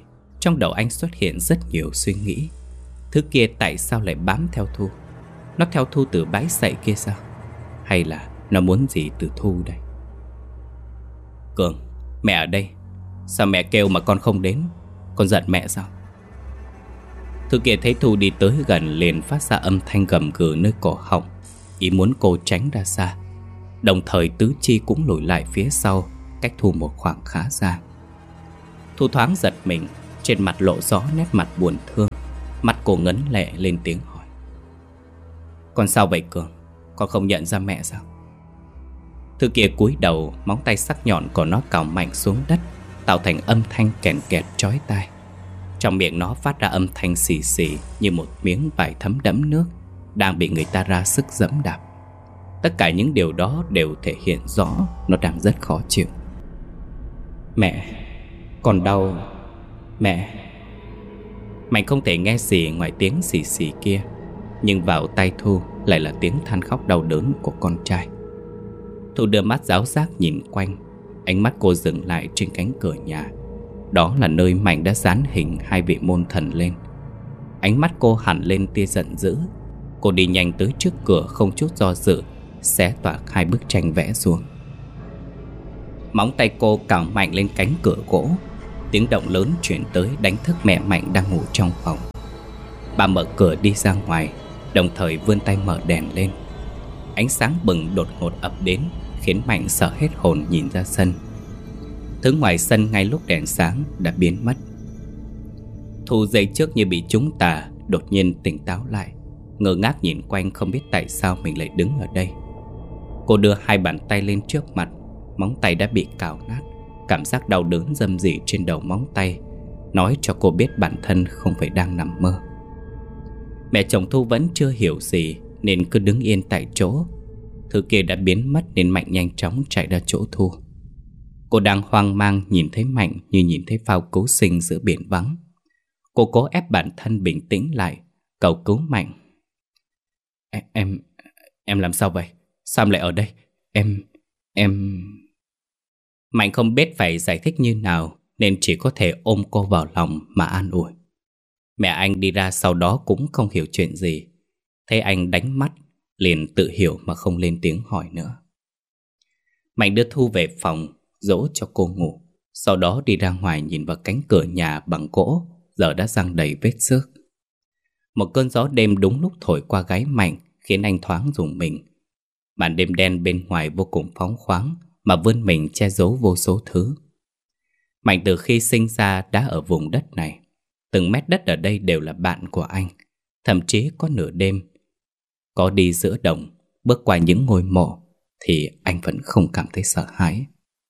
Trong đầu anh xuất hiện rất nhiều suy nghĩ. Thứ kia tại sao lại bám theo Thu? Nó theo Thu từ bãi sậy kia sao? Hay là nó muốn gì từ Thu đây? Cường, mẹ ở đây. Sao mẹ kêu mà con không đến? Con giận mẹ sao? Thứ kia thấy Thu đi tới gần liền phát ra âm thanh gầm gừ nơi cổ họng, ý muốn cô tránh ra xa. Đồng thời tứ chi cũng lùi lại phía sau, cách Thu một khoảng khá xa. Thu thoáng giật mình, trên mặt lộ rõ nét mặt buồn thương. Mắt cô ngấn lệ lên tiếng hỏi: Con sao vậy Cường? Con không nhận ra mẹ sao? Thứ kia cúi đầu, móng tay sắc nhọn của nó cào mạnh xuống đất, tạo thành âm thanh kèn kẹt chói tai. Trong miệng nó phát ra âm thanh xì xì như một miếng vải thấm đẫm nước đang bị người ta ra sức giẫm đạp. Tất cả những điều đó đều thể hiện rõ nó đang rất khó chịu. Mẹ, con đau. Mẹ. Mạnh không thể nghe gì ngoài tiếng xì xì kia, nhưng vào tai Thu lại là tiếng than khóc đau đớn của con trai. Thu đưa mắt giáo giác nhìn quanh. Ánh mắt cô dừng lại trên cánh cửa nhà. Đó là nơi Mạnh đã dán hình hai vị môn thần lên. Ánh mắt cô hẳn lên tia giận dữ. Cô đi nhanh tới trước cửa không chút do dự, xé toạc hai bức tranh vẽ xuống. Móng tay cô cào mạnh lên cánh cửa gỗ. Tiếng động lớn chuyển tới đánh thức mẹ Mạnh đang ngủ trong phòng. Bà mở cửa đi ra ngoài, đồng thời vươn tay mở đèn lên. Ánh sáng bừng đột ngột ập đến, khiến Mạnh sợ hết hồn nhìn ra sân. Thứ ngoài sân ngay lúc đèn sáng đã biến mất. Thu giây trước như bị trúng tà, đột nhiên tỉnh táo lại, ngơ ngác nhìn quanh không biết tại sao mình lại đứng ở đây. Cô đưa hai bàn tay lên trước mặt. Móng tay đã bị cào nát. Cảm giác đau đớn râm rỉ trên đầu móng tay nói cho cô biết bản thân không phải đang nằm mơ. Mẹ chồng Thu vẫn chưa hiểu gì nên cứ đứng yên tại chỗ. Thứ kia đã biến mất nên Mạnh nhanh chóng chạy ra chỗ Thu. Cô đang hoang mang nhìn thấy Mạnh như nhìn thấy phao cứu sinh giữa biển vắng. Cô cố ép bản thân bình tĩnh lại, cầu cứu Mạnh. Em, em, em làm sao vậy? Sao em lại ở đây? Em, em... Mạnh không biết phải giải thích như nào nên chỉ có thể ôm cô vào lòng mà an ủi. Mẹ anh đi ra sau đó cũng không hiểu chuyện gì. Thấy anh đánh mắt, liền tự hiểu mà không lên tiếng hỏi nữa. Mạnh đưa Thu về phòng, dỗ cho cô ngủ. Sau đó đi ra ngoài nhìn vào cánh cửa nhà bằng gỗ, giờ đã răng đầy vết xước. Một cơn gió đêm đúng lúc thổi qua gáy Mạnh, khiến anh thoáng rùng mình. Màn đêm đen bên ngoài vô cùng phóng khoáng, mà vươn mình che giấu vô số thứ. Mạnh từ khi sinh ra đã ở vùng đất này. Từng mét đất ở đây đều là bạn của anh. Thậm chí có nửa đêm, có đi giữa đồng, bước qua những ngôi mộ, thì anh vẫn không cảm thấy sợ hãi.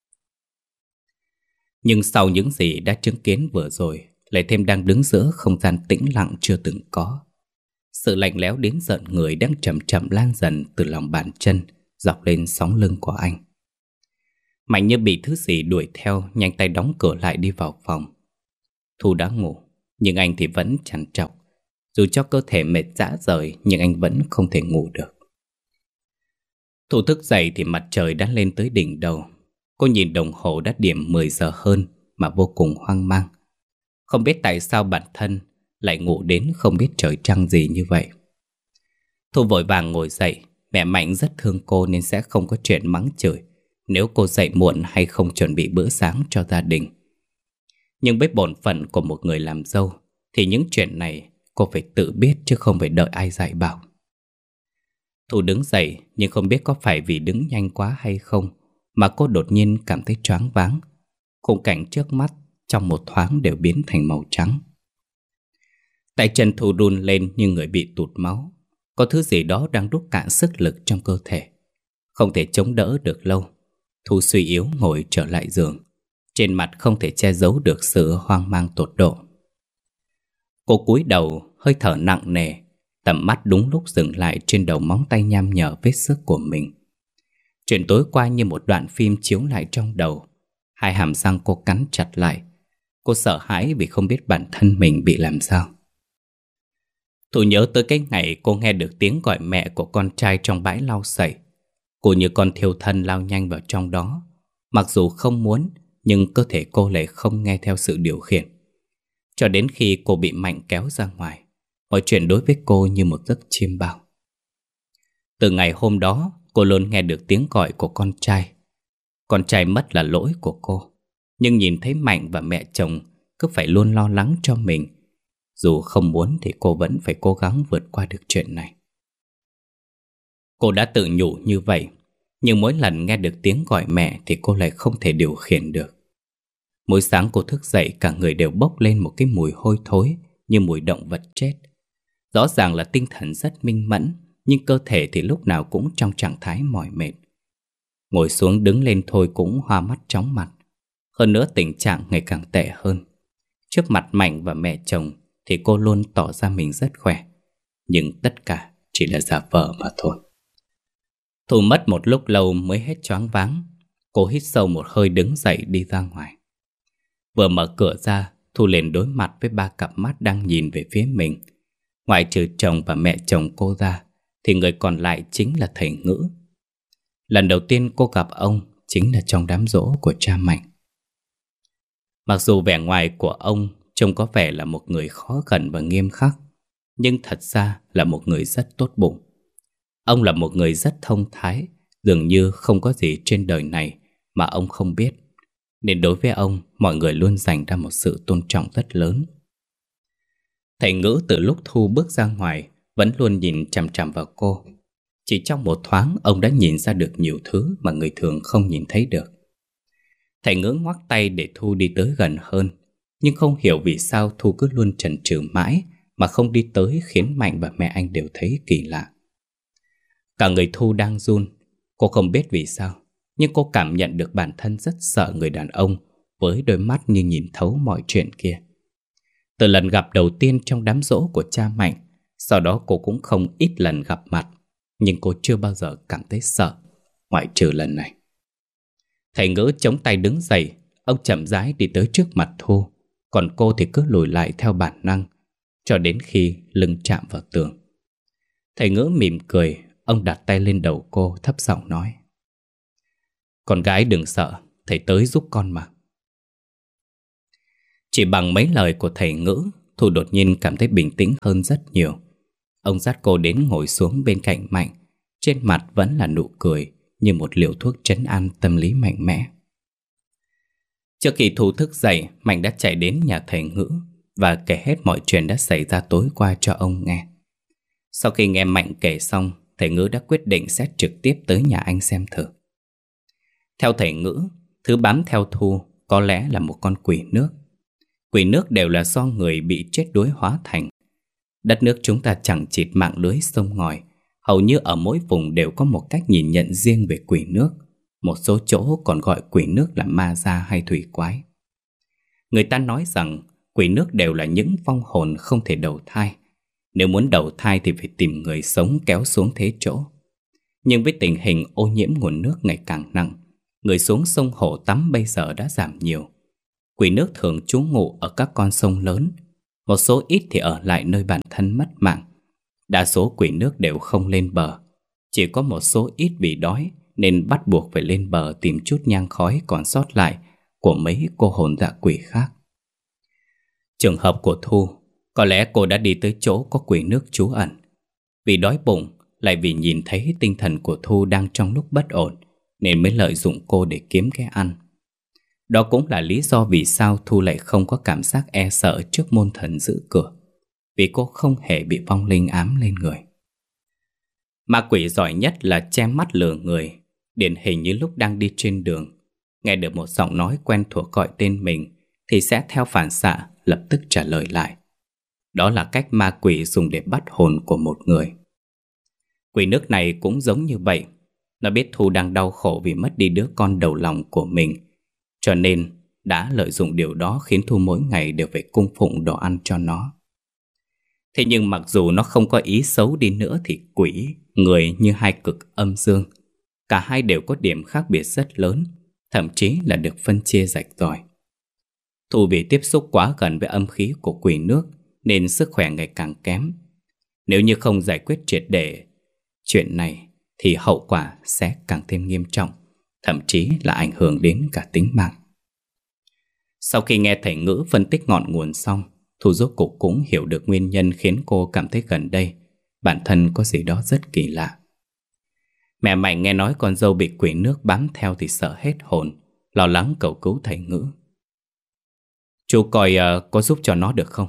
Nhưng sau những gì đã chứng kiến vừa rồi, lại thêm đang đứng giữa không gian tĩnh lặng chưa từng có. Sự lạnh lẽo đến giận người đang chậm chậm lan dần từ lòng bàn chân, dọc lên sóng lưng của anh. Mạnh như bị thứ gì đuổi theo, nhanh tay đóng cửa lại đi vào phòng. Thu đã ngủ, nhưng anh thì vẫn trằn trọc. Dù cho cơ thể mệt rã rời, nhưng anh vẫn không thể ngủ được. Thu thức dậy thì mặt trời đã lên tới đỉnh đầu. Cô nhìn đồng hồ đã điểm mười giờ hơn mà vô cùng hoang mang. Không biết tại sao bản thân lại ngủ đến không biết trời trăng gì như vậy. Thu vội vàng ngồi dậy. Mẹ Mạnh rất thương cô nên sẽ không có chuyện mắng chửi nếu cô dậy muộn hay không chuẩn bị bữa sáng cho gia đình. Nhưng với bổn phận của một người làm dâu thì những chuyện này cô phải tự biết chứ không phải đợi ai dạy bảo. Thu đứng dậy, nhưng không biết có phải vì đứng nhanh quá hay không mà cô đột nhiên cảm thấy choáng váng. Khung cảnh trước mắt trong một thoáng đều biến thành màu trắng. Tay chân Thu run lên như người bị tụt máu. Có thứ gì đó đang rút cạn sức lực trong cơ thể. Không thể chống đỡ được lâu, Thu suy yếu ngồi trở lại giường. Trên mặt không thể che giấu được sự hoang mang tột độ. Cô cúi đầu, hơi thở nặng nề. Tầm mắt đúng lúc dừng lại trên đầu móng tay nham nhở vết xước của mình. Chuyện tối qua như một đoạn phim chiếu lại trong đầu. Hai hàm răng cô cắn chặt lại. Cô sợ hãi vì không biết bản thân mình bị làm sao. Thu nhớ tới cái ngày cô nghe được tiếng gọi mẹ của con trai trong bãi lau sậy. Cô như con thiêu thân lao nhanh vào trong đó. Mặc dù không muốn, nhưng cơ thể cô lại không nghe theo sự điều khiển. cho đến khi cô bị Mạnh kéo ra ngoài. Mọi chuyện đối với cô như một giấc chiêm bao. Từ ngày hôm đó, cô luôn nghe được tiếng gọi của con trai. Con trai mất là lỗi của cô, nhưng nhìn thấy Mạnh và mẹ chồng cứ phải luôn lo lắng cho mình. Dù không muốn thì cô vẫn phải cố gắng vượt qua được chuyện này. Cô đã tự nhủ như vậy, nhưng mỗi lần nghe được tiếng gọi mẹ thì cô lại không thể điều khiển được. Mỗi sáng cô thức dậy, cả người đều bốc lên một cái mùi hôi thối như mùi động vật chết. Rõ ràng là tinh thần rất minh mẫn, nhưng cơ thể thì lúc nào cũng trong trạng thái mỏi mệt. Ngồi xuống đứng lên thôi cũng hoa mắt chóng mặt. Hơn nữa tình trạng ngày càng tệ hơn. Trước mặt Mạnh và mẹ chồng thì cô luôn tỏ ra mình rất khỏe, nhưng tất cả chỉ là giả vờ mà thôi. Thu mất một lúc lâu mới hết choáng váng. Cô hít sâu một hơi đứng dậy đi ra ngoài. Vừa mở cửa ra, Thu liền đối mặt với ba cặp mắt đang nhìn về phía mình. Ngoại trừ chồng và mẹ chồng cô ra thì người còn lại chính là thầy Ngữ. Lần đầu tiên cô gặp ông chính là trong đám giỗ của cha Mạnh. Mặc dù vẻ ngoài của ông trông có vẻ là một người khó gần và nghiêm khắc, nhưng thật ra là một người rất tốt bụng. Ông là một người rất thông thái, dường như không có gì trên đời này mà ông không biết, nên đối với ông, mọi người luôn dành ra một sự tôn trọng rất lớn. Thầy Ngữ từ lúc Thu bước ra ngoài vẫn luôn nhìn chằm chằm vào cô. Chỉ trong một thoáng, ông đã nhìn ra được nhiều thứ mà người thường không nhìn thấy được. Thầy Ngữ ngoắc tay để Thu đi tới gần hơn, nhưng không hiểu vì sao Thu cứ luôn chần chừ mãi mà không đi tới, khiến Mạnh và mẹ anh đều thấy kỳ lạ. Cả người Thu đang run. Cô không biết vì sao, nhưng cô cảm nhận được bản thân rất sợ người đàn ông với đôi mắt như nhìn thấu mọi chuyện kia. Từ lần gặp đầu tiên trong đám giỗ của cha Mạnh, sau đó cô cũng không ít lần gặp mặt, nhưng cô chưa bao giờ cảm thấy sợ, ngoại trừ lần này. Thầy Ngữ chống tay đứng dậy. Ông chậm rãi đi tới trước mặt Thu, còn cô thì cứ lùi lại theo bản năng, cho đến khi lưng chạm vào tường. Thầy Ngữ mỉm cười. Ông đặt tay lên đầu cô, thấp giọng nói: "Con gái đừng sợ, thầy tới giúp con mà." Chỉ bằng mấy lời của thầy Ngữ, Thu đột nhiên cảm thấy bình tĩnh hơn rất nhiều. Ông dắt cô đến ngồi xuống bên cạnh Mạnh. Trên mặt vẫn là nụ cười, như một liều thuốc trấn an tâm lý mạnh mẽ. Trước khi Thu thức dậy, Mạnh đã chạy đến nhà thầy Ngữ và kể hết mọi chuyện đã xảy ra tối qua cho ông nghe. Sau khi nghe Mạnh kể xong, thầy Ngữ đã quyết định sẽ trực tiếp tới nhà anh xem thử. Theo thầy Ngữ, thứ bám theo Thu có lẽ là một con quỷ nước. Quỷ nước đều là do người bị chết đuối hóa thành. Đất nước chúng ta chẳng chịt mạng lưới sông ngòi, hầu như ở mỗi vùng đều có một cách nhìn nhận riêng về quỷ nước. Một số chỗ còn gọi quỷ nước là ma da hay thủy quái. Người ta nói rằng quỷ nước đều là những vong hồn không thể đầu thai. Nếu muốn đầu thai thì phải tìm người sống kéo xuống thế chỗ. Nhưng với tình hình ô nhiễm nguồn nước ngày càng nặng, người xuống sông Hồ tắm bây giờ đã giảm nhiều. Quỷ nước thường trú ngụ ở các con sông lớn, một số ít thì ở lại nơi bản thân mất mạng. Đa số quỷ nước đều không lên bờ, chỉ có một số ít vì đói nên bắt buộc phải lên bờ tìm chút nhang khói còn sót lại của mấy cô hồn dạ quỷ khác. Trường hợp của Thu, có lẽ cô đã đi tới chỗ có quỷ nước trú ẩn. Vì đói bụng, lại vì nhìn thấy tinh thần của Thu đang trong lúc bất ổn, nên mới lợi dụng cô để kiếm cái ăn. Đó cũng là lý do vì sao Thu lại không có cảm giác e sợ trước môn thần giữ cửa, vì cô không hề bị vong linh ám lên người. Ma quỷ giỏi nhất là che mắt lừa người. Điển hình như lúc đang đi trên đường, nghe được một giọng nói quen thuộc gọi tên mình thì sẽ theo phản xạ lập tức trả lời lại. Đó là cách ma quỷ dùng để bắt hồn của một người. Quỷ nước này cũng giống như vậy. Nó biết Thu đang đau khổ vì mất đi đứa con đầu lòng của mình, cho nên đã lợi dụng điều đó khiến Thu mỗi ngày đều phải cung phụng đồ ăn cho nó. Thế nhưng mặc dù nó không có ý xấu đi nữa thì quỷ, người như hai cực âm dương, cả hai đều có điểm khác biệt rất lớn, thậm chí là được phân chia rạch ròi. Thu vì tiếp xúc quá gần với âm khí của quỷ nước nên sức khỏe ngày càng kém. Nếu như không giải quyết triệt để chuyện này thì hậu quả sẽ càng thêm nghiêm trọng, thậm chí là ảnh hưởng đến cả tính mạng. Sau khi nghe thầy Ngữ phân tích ngọn nguồn xong, Thu rốt cục cũng hiểu được nguyên nhân khiến cô cảm thấy gần đây bản thân có gì đó rất kỳ lạ. Mẹ Mạnh nghe nói con dâu bị quỷ nước bám theo thì sợ hết hồn, lo lắng cầu cứu thầy Ngữ. Chú coi uh, có giúp cho nó được không?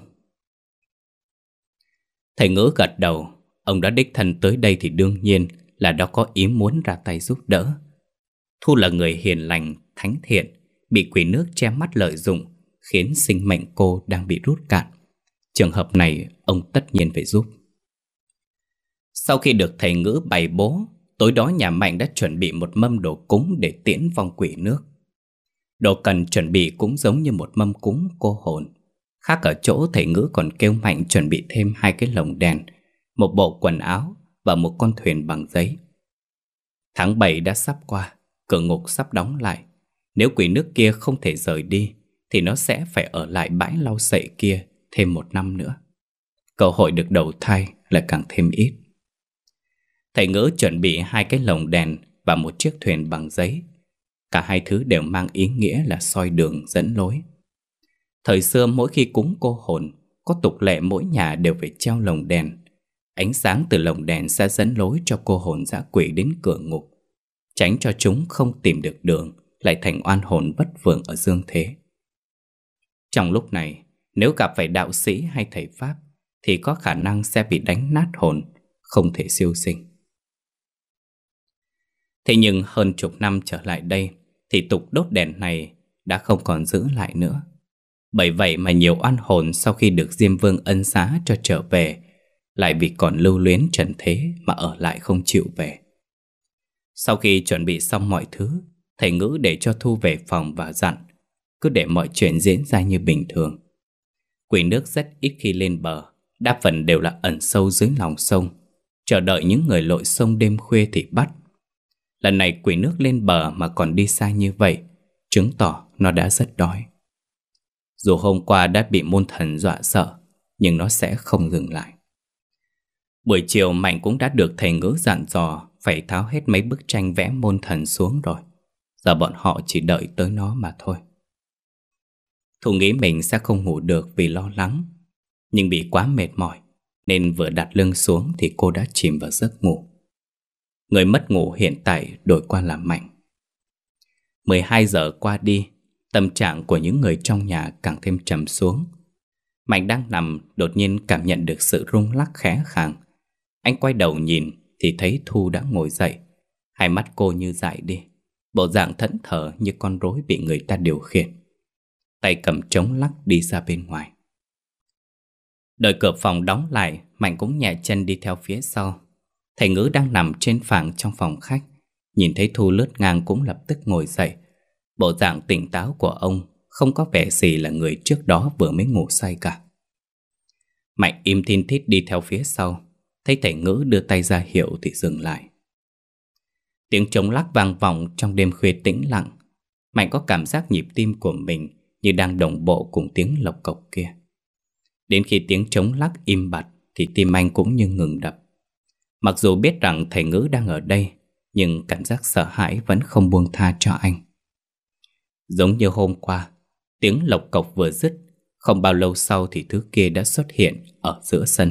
Thầy Ngữ gật đầu. Ông đã đích thân tới đây thì đương nhiên là đã có ý muốn ra tay giúp đỡ. Thu là người hiền lành, thánh thiện, bị quỷ nước che mắt lợi dụng, khiến sinh mệnh cô đang bị rút cạn. Trường hợp này ông tất nhiên phải giúp. Sau khi được thầy Ngữ bày bố, tối đó nhà Mạnh đã chuẩn bị một mâm đồ cúng để tiễn vong quỷ nước. Đồ cần chuẩn bị cũng giống như một mâm cúng cô hồn. Khác ở chỗ thầy Ngữ còn kêu Mạnh chuẩn bị thêm hai cái lồng đèn, một bộ quần áo và một con thuyền bằng giấy. Tháng bảy đã sắp qua, cửa ngục sắp đóng lại. Nếu quỷ nước kia không thể rời đi thì nó sẽ phải ở lại bãi lau sậy kia thêm một năm nữa. Cơ hội được đầu thai lại càng thêm ít. Thầy Ngữ chuẩn bị hai cái lồng đèn và một chiếc thuyền bằng giấy. Cả hai thứ đều mang ý nghĩa là soi đường dẫn lối. Thời xưa mỗi khi cúng cô hồn, có tục lệ mỗi nhà đều phải treo lồng đèn. Ánh sáng từ lồng đèn sẽ dẫn lối cho cô hồn dã quỷ đến cửa ngục, tránh cho chúng không tìm được đường, lại thành oan hồn vất vưởng ở dương thế. Trong lúc này, nếu gặp phải đạo sĩ hay thầy pháp thì có khả năng sẽ bị đánh nát hồn, không thể siêu sinh. Thế nhưng hơn chục năm trở lại đây thì tục đốt đèn này đã không còn giữ lại nữa. Bởi vậy mà nhiều oan hồn sau khi được Diêm Vương ân xá cho trở về, lại vì còn lưu luyến trần thế mà ở lại không chịu về. Sau khi chuẩn bị xong mọi thứ, thầy Ngữ để cho Thu về phòng và dặn cứ để mọi chuyện diễn ra như bình thường. Quỷ nước rất ít khi lên bờ, đa phần đều là ẩn sâu dưới lòng sông, chờ đợi những người lội sông đêm khuya thì bắt. Lần này quỷ nước lên bờ mà còn đi xa như vậy, chứng tỏ nó đã rất đói. Dù hôm qua đã bị môn thần dọa sợ, nhưng nó sẽ không dừng lại. Buổi chiều Mạnh cũng đã được thầy Ngữ dặn dò phải tháo hết mấy bức tranh vẽ môn thần xuống rồi. Giờ bọn họ chỉ đợi tới nó mà thôi. Thu nghĩ mình sẽ không ngủ được vì lo lắng, nhưng bị quá mệt mỏi nên vừa đặt lưng xuống thì cô đã chìm vào giấc ngủ. Người mất ngủ hiện tại đổi qua là Mạnh. mười hai giờ qua đi, tâm trạng của những người trong nhà càng thêm trầm xuống. Mạnh đang nằm đột nhiên cảm nhận được sự rung lắc khẽ khàng. Anh quay đầu nhìn thì thấy Thu đã ngồi dậy. Hai mắt cô như dại đi, bộ dạng thẫn thờ như con rối bị người ta điều khiển. Tay cầm trống lắc đi ra bên ngoài. Đợi cửa phòng đóng lại, Mạnh cũng nhẹ chân đi theo phía sau. Thầy Ngữ đang nằm trên phẳng trong phòng khách, nhìn thấy Thu lướt ngang cũng lập tức ngồi dậy. Bộ dạng tỉnh táo của ông không có vẻ gì là người trước đó vừa mới ngủ say cả. Mạnh im thin thít đi theo phía sau, thấy thầy Ngữ đưa tay ra hiệu thì dừng lại. Tiếng trống lắc vang vọng trong đêm khuya tĩnh lặng. Mạnh có cảm giác nhịp tim của mình như đang đồng bộ cùng tiếng lộc cộc kia. Đến khi tiếng trống lắc im bặt thì tim anh cũng như ngừng đập. Mặc dù biết rằng thầy Ngữ đang ở đây, nhưng cảm giác sợ hãi vẫn không buông tha cho anh. Giống như hôm qua, tiếng lộc cộc vừa dứt, không bao lâu sau thì thứ kia đã xuất hiện ở giữa sân.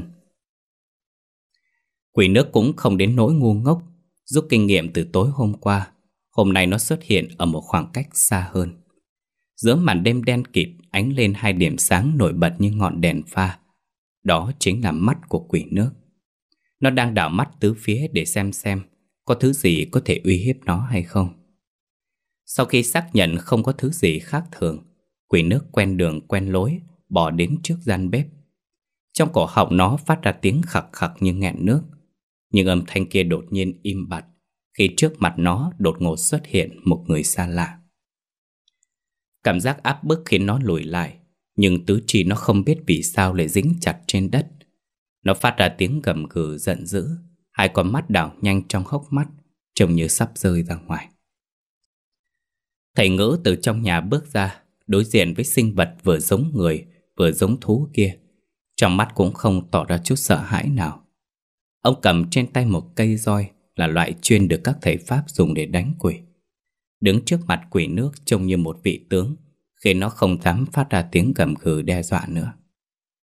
Quỷ nước cũng không đến nỗi ngu ngốc, rút kinh nghiệm từ tối hôm qua. Hôm nay nó xuất hiện ở một khoảng cách xa hơn. Giữa màn đêm đen kịt ánh lên hai điểm sáng nổi bật như ngọn đèn pha. Đó chính là mắt của quỷ nước. Nó đang đảo mắt tứ phía để xem xem có thứ gì có thể uy hiếp nó hay không. Sau khi xác nhận không có thứ gì khác thường, quỷ nước quen đường quen lối bỏ đến trước gian bếp. Trong cổ họng nó phát ra tiếng khặc khặc như nghẹn nước. Nhưng âm thanh kia đột nhiên im bặt khi trước mặt nó đột ngột xuất hiện một người xa lạ. Cảm giác áp bức khiến nó lùi lại, nhưng tứ chi nó không biết vì sao lại dính chặt trên đất. Nó phát ra tiếng gầm gừ giận dữ, hai con mắt đảo nhanh trong hốc mắt, trông như sắp rơi ra ngoài. Thầy Ngữ từ trong nhà bước ra, đối diện với sinh vật vừa giống người vừa giống thú kia. Trong mắt cũng không tỏ ra chút sợ hãi nào. Ông cầm trên tay một cây roi, là loại chuyên được các thầy pháp dùng để đánh quỷ. Đứng trước mặt quỷ nước trông như một vị tướng, khiến nó không dám phát ra tiếng gầm gừ đe dọa nữa.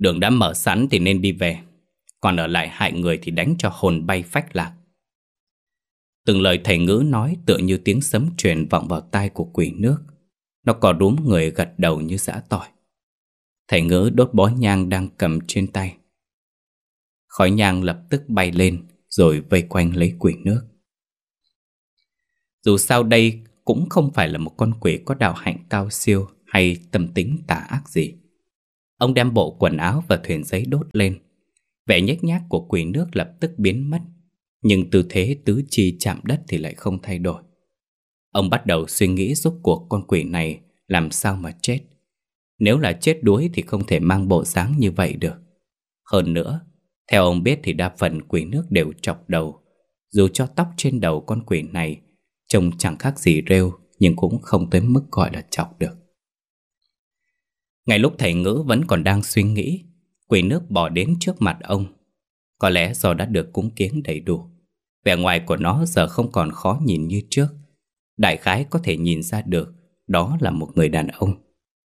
Đường đã mở sẵn thì nên đi về, còn ở lại hại người thì đánh cho hồn bay phách lạc. Từng lời thầy Ngữ nói tựa như tiếng sấm truyền vọng vào tai của quỷ nước. Nó cò rúm người gật đầu như giã tỏi. Thầy Ngữ đốt bó nhang đang cầm trên tay. Khói nhang lập tức bay lên rồi vây quanh lấy quỷ nước. Dù sao đây cũng không phải là một con quỷ có đạo hạnh cao siêu hay tâm tính tà ác gì. Ông đem bộ quần áo và thuyền giấy đốt lên. Vẻ nhếch nhác của quỷ nước lập tức biến mất, nhưng tư thế tứ chi chạm đất thì lại không thay đổi. Ông bắt đầu suy nghĩ rốt cuộc con quỷ này làm sao mà chết. Nếu là chết đuối thì không thể mang bộ dáng như vậy được. Hơn nữa, theo ông biết thì đa phần quỷ nước đều chọc đầu. Dù cho tóc trên đầu con quỷ này trông chẳng khác gì rêu, nhưng cũng không tới mức gọi là chọc được. Ngay lúc thầy Ngữ vẫn còn đang suy nghĩ, quỷ nước bò đến trước mặt ông. Có lẽ do đã được cúng kiếng đầy đủ, vẻ ngoài của nó giờ không còn khó nhìn như trước. Đại khái có thể nhìn ra được đó là một người đàn ông.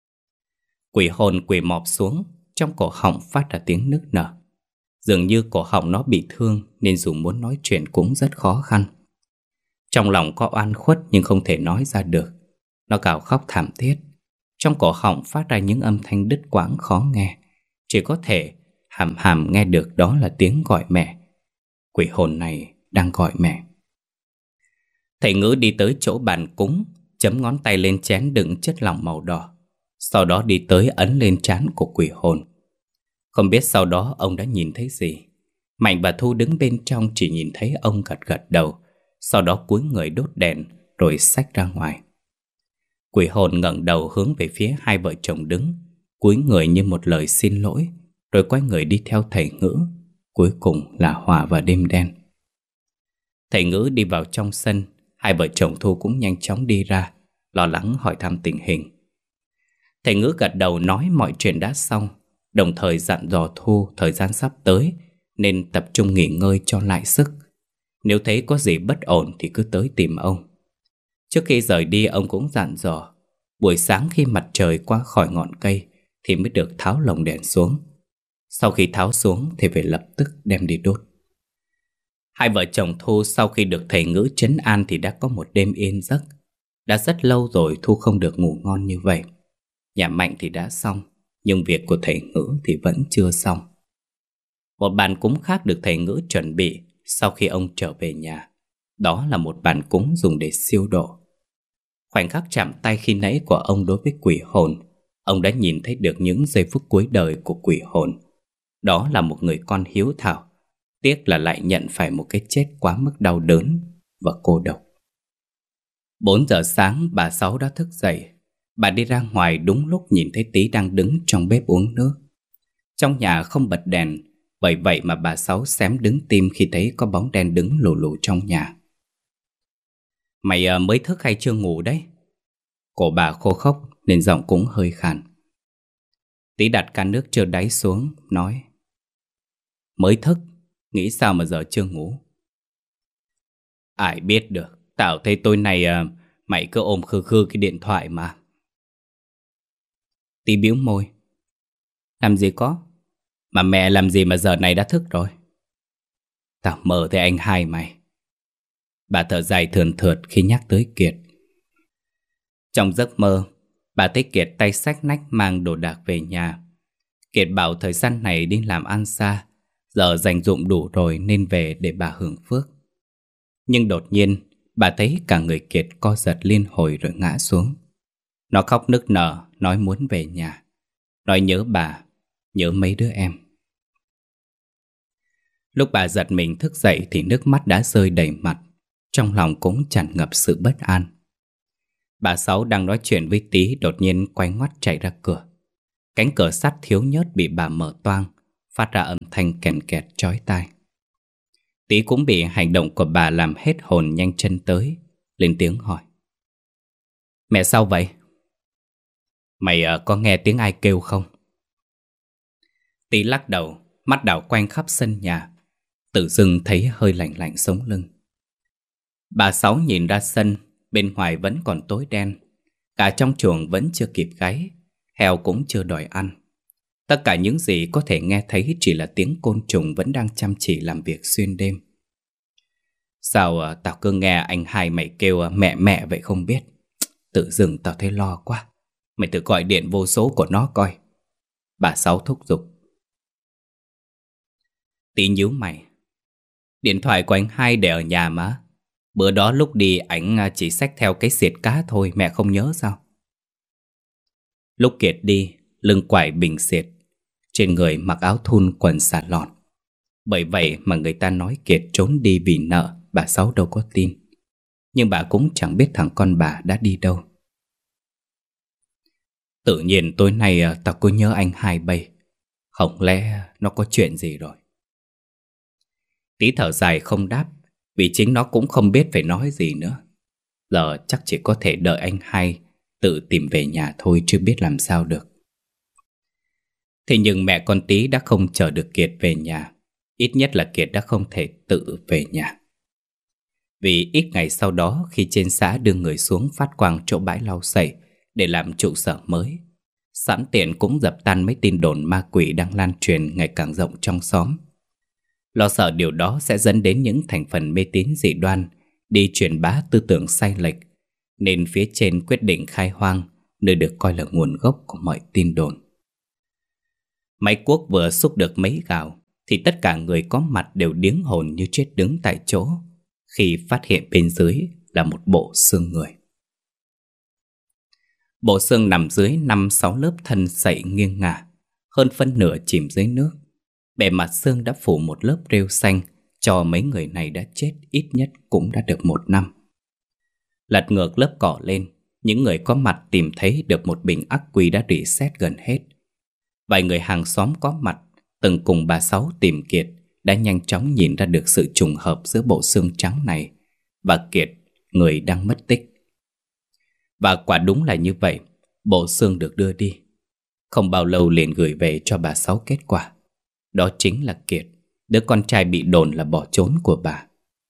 Quỷ hồn quỳ mọp xuống, trong cổ họng phát ra tiếng nức nở. Dường như cổ họng nó bị thương nên dù muốn nói chuyện cũng rất khó khăn. Trong lòng có oan khuất nhưng không thể nói ra được. Nó gào khóc thảm thiết. Trong cổ họng phát ra những âm thanh đứt quãng khó nghe. Chỉ có thể hàm hàm nghe được đó là tiếng gọi mẹ. Quỷ hồn này đang gọi mẹ. Thầy Ngữ đi tới chỗ bàn cúng, chấm ngón tay lên chén đựng chất lỏng màu đỏ. Sau đó đi tới ấn lên trán của quỷ hồn. Không biết sau đó ông đã nhìn thấy gì. Mạnh và Thu đứng bên trong chỉ nhìn thấy ông gật gật đầu. Sau đó cúi người đốt đèn rồi xách ra ngoài. Quỷ hồn ngẩng đầu hướng về phía hai vợ chồng đứng, cúi người như một lời xin lỗi, rồi quay người đi theo thầy Ngữ. Cuối cùng là hòa vào đêm đen. Thầy Ngữ đi vào trong sân. Hai vợ chồng Thu cũng nhanh chóng đi ra, lo lắng hỏi thăm tình hình. Thầy Ngữ gật đầu nói mọi chuyện đã xong, đồng thời dặn dò Thu thời gian sắp tới nên tập trung nghỉ ngơi cho lại sức. Nếu thấy có gì bất ổn thì cứ tới tìm ông. Trước khi rời đi ông cũng dặn dò buổi sáng khi mặt trời qua khỏi ngọn cây thì mới được tháo lồng đèn xuống. Sau khi tháo xuống thì phải lập tức đem đi đốt. Hai vợ chồng Thu sau khi được thầy Ngữ trấn an thì đã có một đêm yên giấc. Đã rất lâu rồi Thu không được ngủ ngon như vậy. Nhà Mạnh thì đã xong, nhưng việc của thầy Ngữ thì vẫn chưa xong. Một bàn cúng khác được thầy Ngữ chuẩn bị sau khi ông trở về nhà. Đó là một bàn cúng dùng để siêu độ. Khoảnh khắc chạm tay khi nãy của ông đối với quỷ hồn, ông đã nhìn thấy được những giây phút cuối đời của quỷ hồn. Đó là một người con hiếu thảo, tiếc là lại nhận phải một cái chết quá mức đau đớn và cô độc. Bốn giờ sáng bà Sáu đã thức dậy. Bà đi ra ngoài đúng lúc nhìn thấy Tí đang đứng trong bếp uống nước. Trong nhà không bật đèn, bởi vậy mà bà Sáu xém đứng tim khi thấy có bóng đen đứng lù lù trong nhà. Mày à, mới thức hay chưa ngủ đấy? Cổ bà khô khốc nên giọng cũng hơi khàn. Tí đặt can nước chưa đáy xuống, nói: Mới thức, nghĩ sao mà giờ chưa ngủ? Ai biết được, tao thấy tối nay à, mày cứ ôm khư khư cái điện thoại mà. Tí bĩu môi: Làm gì có, mà mẹ làm gì mà giờ này đã thức rồi? Tao mơ thấy anh hai mày. Bà thở dài thườn thượt khi nhắc tới Kiệt. Trong giấc mơ, bà thấy Kiệt tay xách nách mang đồ đạc về nhà. Kiệt bảo thời gian này đi làm ăn xa, giờ dành dụm đủ rồi nên về để bà hưởng phước. Nhưng đột nhiên, bà thấy cả người Kiệt co giật liên hồi rồi ngã xuống. Nó khóc nức nở, nói muốn về nhà, nói nhớ bà, nhớ mấy đứa em. Lúc bà giật mình thức dậy thì nước mắt đã rơi đầy mặt, trong lòng cũng tràn ngập sự bất an. Bà Sáu đang nói chuyện với Tí đột nhiên quay ngoắt chạy ra cửa. Cánh cửa sắt thiếu nhớt bị bà mở toang, phát ra âm thanh kèn kẹt chói tai. Tí cũng bị hành động của bà làm hết hồn, nhanh chân tới, lên tiếng hỏi: Mẹ sao vậy? Mày uh, có nghe tiếng ai kêu không? Tí lắc đầu, mắt đảo quanh khắp sân nhà, tự dưng thấy hơi lạnh lạnh sống lưng. Bà Sáu nhìn ra sân, bên ngoài vẫn còn tối đen. Cả trong chuồng vẫn chưa kịp gáy, heo cũng chưa đòi ăn. Tất cả những gì có thể nghe thấy chỉ là tiếng côn trùng vẫn đang chăm chỉ làm việc xuyên đêm. Sao à, tao cứ nghe anh hai mày kêu à, mẹ mẹ vậy không biết. Tự dưng tao thấy lo quá. Mày thử gọi điện vô số của nó coi. Bà Sáu thúc giục. Tí nhíu mày. Điện thoại của anh hai để ở nhà mà. Bữa đó lúc đi ảnh chỉ xách theo cái xiệt cá thôi, mẹ không nhớ sao? Lúc Kiệt đi, lưng quải bình xiệt, trên người mặc áo thun quần xà lọn. Bởi vậy mà người ta nói Kiệt trốn đi vì nợ, bà Sáu đâu có tin. Nhưng bà cũng chẳng biết thằng con bà đã đi đâu. Tự nhiên tối nay tao cứ nhớ anh hai bay. Không lẽ nó có chuyện gì rồi? Tí thở dài không đáp, vì chính nó cũng không biết phải nói gì nữa. Giờ chắc chỉ có thể đợi anh hai tự tìm về nhà thôi, chứ biết làm sao được. Thế nhưng mẹ con Tí đã không chờ được Kiệt về nhà. Ít nhất là Kiệt đã không thể tự về nhà. Vì ít ngày sau đó, khi trên xã đưa người xuống phát quang chỗ bãi lau sậy để làm trụ sở mới, sẵn tiện cũng dập tan mấy tin đồn ma quỷ đang lan truyền ngày càng rộng trong xóm. Lo sợ điều đó sẽ dẫn đến những thành phần mê tín dị đoan đi truyền bá tư tưởng sai lệch, nên phía trên quyết định khai hoang nơi được coi là nguồn gốc của mọi tin đồn. Máy cuốc vừa xúc được mấy gạo thì tất cả người có mặt đều điếng hồn như chết đứng tại chỗ khi phát hiện bên dưới là một bộ xương người. Bộ xương nằm dưới năm sáu lớp thân sậy nghiêng ngả, hơn phân nửa chìm dưới nước. Bề mặt xương đã phủ một lớp rêu xanh, cho mấy người này đã chết ít nhất cũng đã được một năm. Lật ngược lớp cỏ lên, những người có mặt tìm thấy được một bình ắc quy đã rỉ sét gần hết. Vài người hàng xóm có mặt, từng cùng bà Sáu tìm Kiệt, đã nhanh chóng nhìn ra được sự trùng hợp giữa bộ xương trắng này và Kiệt, người đang mất tích. Và quả đúng là như vậy, bộ xương được đưa đi. Không bao lâu liền gửi về cho bà Sáu kết quả. Đó chính là Kiệt, đứa con trai bị đồn là bỏ trốn của bà.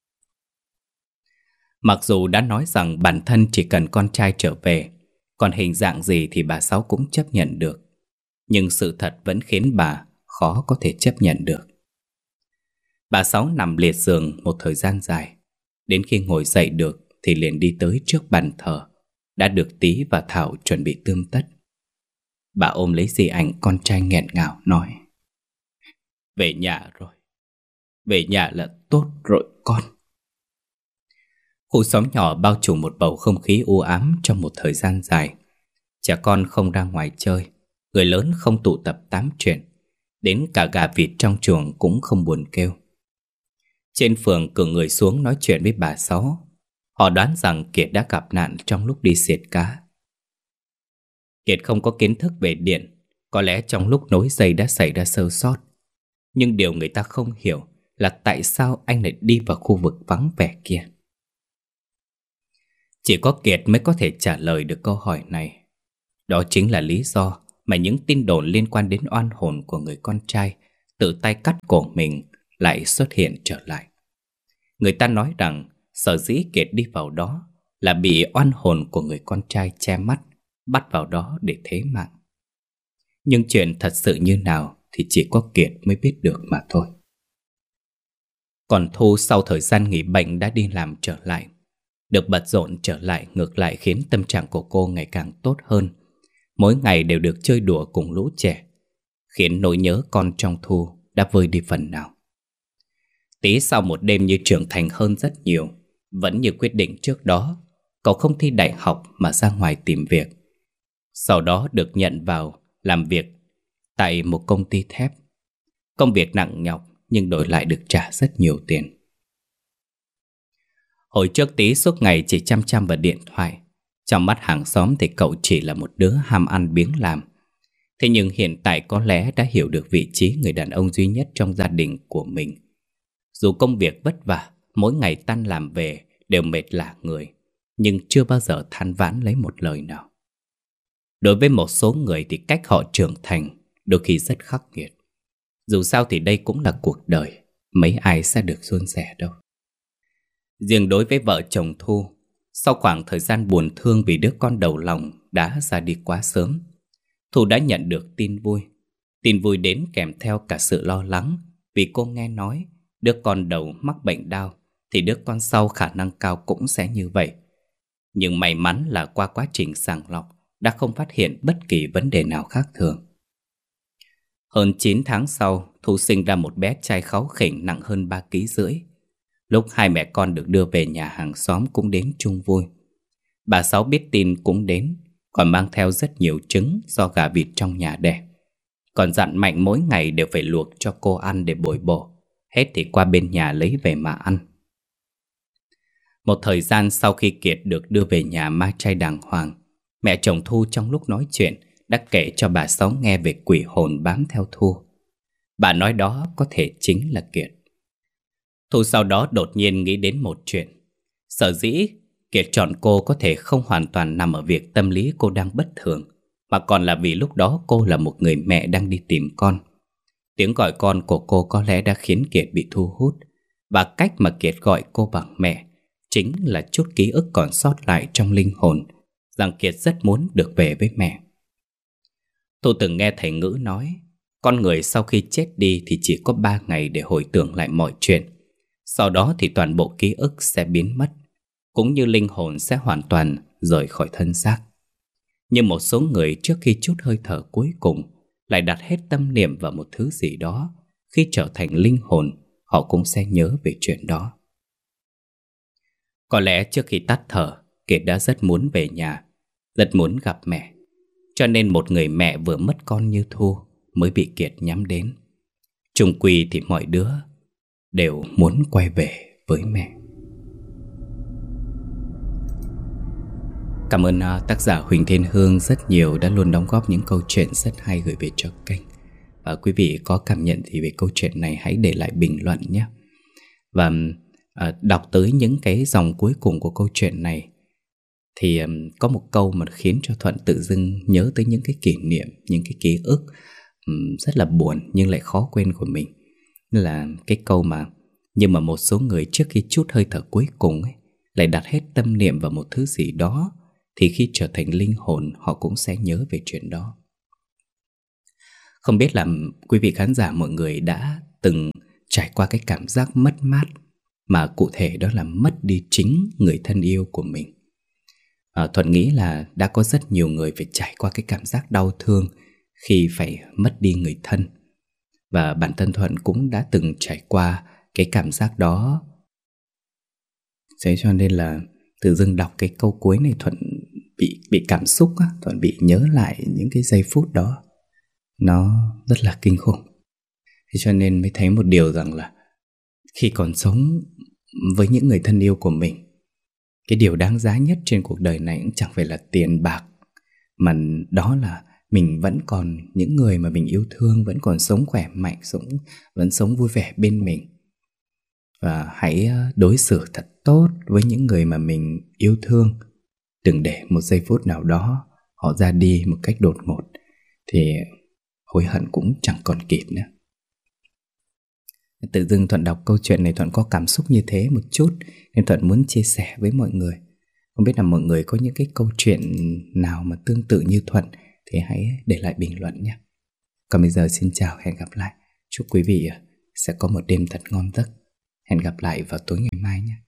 Mặc dù đã nói rằng bản thân chỉ cần con trai trở về, còn hình dạng gì thì bà Sáu cũng chấp nhận được, nhưng sự thật vẫn khiến bà khó có thể chấp nhận được. Bà Sáu nằm liệt giường một thời gian dài. Đến khi ngồi dậy được thì liền đi tới trước bàn thờ đã được Tí và Thảo chuẩn bị tươm tất. Bà ôm lấy di ảnh con trai nghẹn ngào nói: Về nhà rồi, về nhà là tốt rồi con. Khu xóm nhỏ bao trùm một bầu không khí u ám trong một thời gian dài. Trẻ con không ra ngoài chơi, người lớn không tụ tập tám chuyện, đến cả gà vịt trong chuồng cũng không buồn kêu. Trên phường cử người xuống nói chuyện với bà Sáu. Họ đoán rằng Kiệt đã gặp nạn trong lúc đi xiết cá. Kiệt không có kiến thức về điện, có lẽ trong lúc nối dây đã xảy ra sơ sót. Nhưng điều người ta không hiểu là tại sao anh lại đi vào khu vực vắng vẻ kia. Chỉ có Kiệt mới có thể trả lời được câu hỏi này. Đó chính là lý do mà những tin đồn liên quan đến oan hồn của người con trai tự tay cắt cổ mình lại xuất hiện trở lại. Người ta nói rằng sở dĩ Kiệt đi vào đó là bị oan hồn của người con trai che mắt, bắt vào đó để thế mạng. Nhưng chuyện thật sự như nào thì chỉ có Kiệt mới biết được mà thôi. Còn Thu sau thời gian nghỉ bệnh đã đi làm trở lại. Được bận rộn trở lại ngược lại khiến tâm trạng của cô ngày càng tốt hơn. Mỗi ngày đều được chơi đùa cùng lũ trẻ, khiến nỗi nhớ con trong Thu đã vơi đi phần nào. Tí sau một đêm như trưởng thành hơn rất nhiều, vẫn như quyết định trước đó, cậu không thi đại học mà ra ngoài tìm việc. Sau đó được nhận vào làm việc tại một công ty thép. Công việc nặng nhọc nhưng đổi lại được trả rất nhiều tiền. Hồi trước Tí suốt ngày chỉ chăm chăm vào điện thoại. Trong mắt hàng xóm thì cậu chỉ là một đứa ham ăn biếng làm. Thế nhưng hiện tại có lẽ đã hiểu được vị trí người đàn ông duy nhất trong gia đình của mình. Dù công việc vất vả, mỗi ngày tan làm về đều mệt lả người, nhưng chưa bao giờ than vãn lấy một lời nào. Đối với một số người thì cách họ trưởng thành đôi khi rất khắc nghiệt. Dù sao thì đây cũng là cuộc đời, mấy ai sẽ được suôn sẻ đâu. Riêng đối với vợ chồng Thu, sau khoảng thời gian buồn thương vì đứa con đầu lòng đã ra đi quá sớm, Thu đã nhận được tin vui. Tin vui đến kèm theo cả sự lo lắng, vì cô nghe nói đứa con đầu mắc bệnh đau thì đứa con sau khả năng cao cũng sẽ như vậy. Nhưng may mắn là qua quá trình sàng lọc đã không phát hiện bất kỳ vấn đề nào khác thường. Hơn chín tháng sau, Thu sinh ra một bé trai kháu khỉnh nặng hơn ba ký rưỡi. Lúc hai mẹ con được đưa về nhà, hàng xóm cũng đến chung vui. Bà Sáu biết tin cũng đến, còn mang theo rất nhiều trứng do gà vịt trong nhà đẻ. Còn dặn Mạnh mỗi ngày đều phải luộc cho cô ăn để bồi bổ, hết thì qua bên nhà lấy về mà ăn. Một thời gian sau khi Kiệt được đưa về nhà ma chay đàng hoàng, mẹ chồng Thu trong lúc nói chuyện đã kể cho bà Sáu nghe về quỷ hồn bám theo Thu. Bà nói đó có thể chính là Kiệt. Thu sau đó đột nhiên nghĩ đến một chuyện. Sở dĩ Kiệt chọn cô có thể không hoàn toàn nằm ở việc tâm lý cô đang bất thường, mà còn là vì lúc đó cô là một người mẹ đang đi tìm con. Tiếng gọi con của cô có lẽ đã khiến Kiệt bị thu hút, và cách mà Kiệt gọi cô bằng mẹ chính là chút ký ức còn sót lại trong linh hồn rằng Kiệt rất muốn được về với mẹ. Thu từng nghe thầy Ngữ nói, con người sau khi chết đi thì chỉ có ba ngày để hồi tưởng lại mọi chuyện. Sau đó thì toàn bộ ký ức sẽ biến mất, cũng như linh hồn sẽ hoàn toàn rời khỏi thân xác. Nhưng một số người trước khi trút hơi thở cuối cùng lại đặt hết tâm niệm vào một thứ gì đó. Khi trở thành linh hồn, họ cũng sẽ nhớ về chuyện đó. Có lẽ trước khi tắt thở, Kiệt đã rất muốn về nhà, rất muốn gặp mẹ. Cho nên một người mẹ vừa mất con như Thu mới bị Kiệt nhắm đến. Chung quy thì mọi đứa đều muốn quay về với mẹ. Cảm ơn uh, tác giả Huỳnh Thiên Hương rất nhiều đã luôn đóng góp những câu chuyện rất hay gửi về cho kênh. Và quý vị có cảm nhận gì về câu chuyện này hãy để lại bình luận nhé. Và uh, đọc tới những cái dòng cuối cùng của câu chuyện này thì um, có một câu mà khiến cho Thuận tự dưng nhớ tới những cái kỷ niệm, những cái ký ức um, rất là buồn nhưng lại khó quên của mình. Là cái câu mà nhưng mà một số người trước khi trút hơi thở cuối cùng ấy, lại đặt hết tâm niệm vào một thứ gì đó, thì khi trở thành linh hồn họ cũng sẽ nhớ về chuyện đó. Không biết là quý vị khán giả mọi người đã từng trải qua cái cảm giác mất mát, mà cụ thể đó là mất đi chính người thân yêu của mình. à, Thuận nghĩ là đã có rất nhiều người phải trải qua cái cảm giác đau thương khi phải mất đi người thân. Và bản thân Thuận cũng đã từng trải qua cái cảm giác đó. Thế cho nên là tự dưng đọc cái câu cuối này Thuận bị, bị cảm xúc á, Thuận bị nhớ lại những cái giây phút đó. Nó rất là kinh khủng. Thế cho nên mới thấy một điều rằng là khi còn sống với những người thân yêu của mình, cái điều đáng giá nhất trên cuộc đời này cũng chẳng phải là tiền bạc, mà đó là mình vẫn còn những người mà mình yêu thương, vẫn còn sống khỏe mạnh, sống, vẫn sống vui vẻ bên mình. Và hãy đối xử thật tốt với những người mà mình yêu thương. Đừng để một giây phút nào đó họ ra đi một cách đột ngột thì hối hận cũng chẳng còn kịp nữa. Tự dưng Thuận đọc câu chuyện này Thuận có cảm xúc như thế một chút, nên Thuận muốn chia sẻ với mọi người. Không biết là mọi người có những cái câu chuyện nào mà tương tự như Thuận thì hãy để lại bình luận nhé. Còn bây giờ xin chào, hẹn gặp lại. Chúc quý vị sẽ có một đêm thật ngon giấc. Hẹn gặp lại vào tối ngày mai nhé.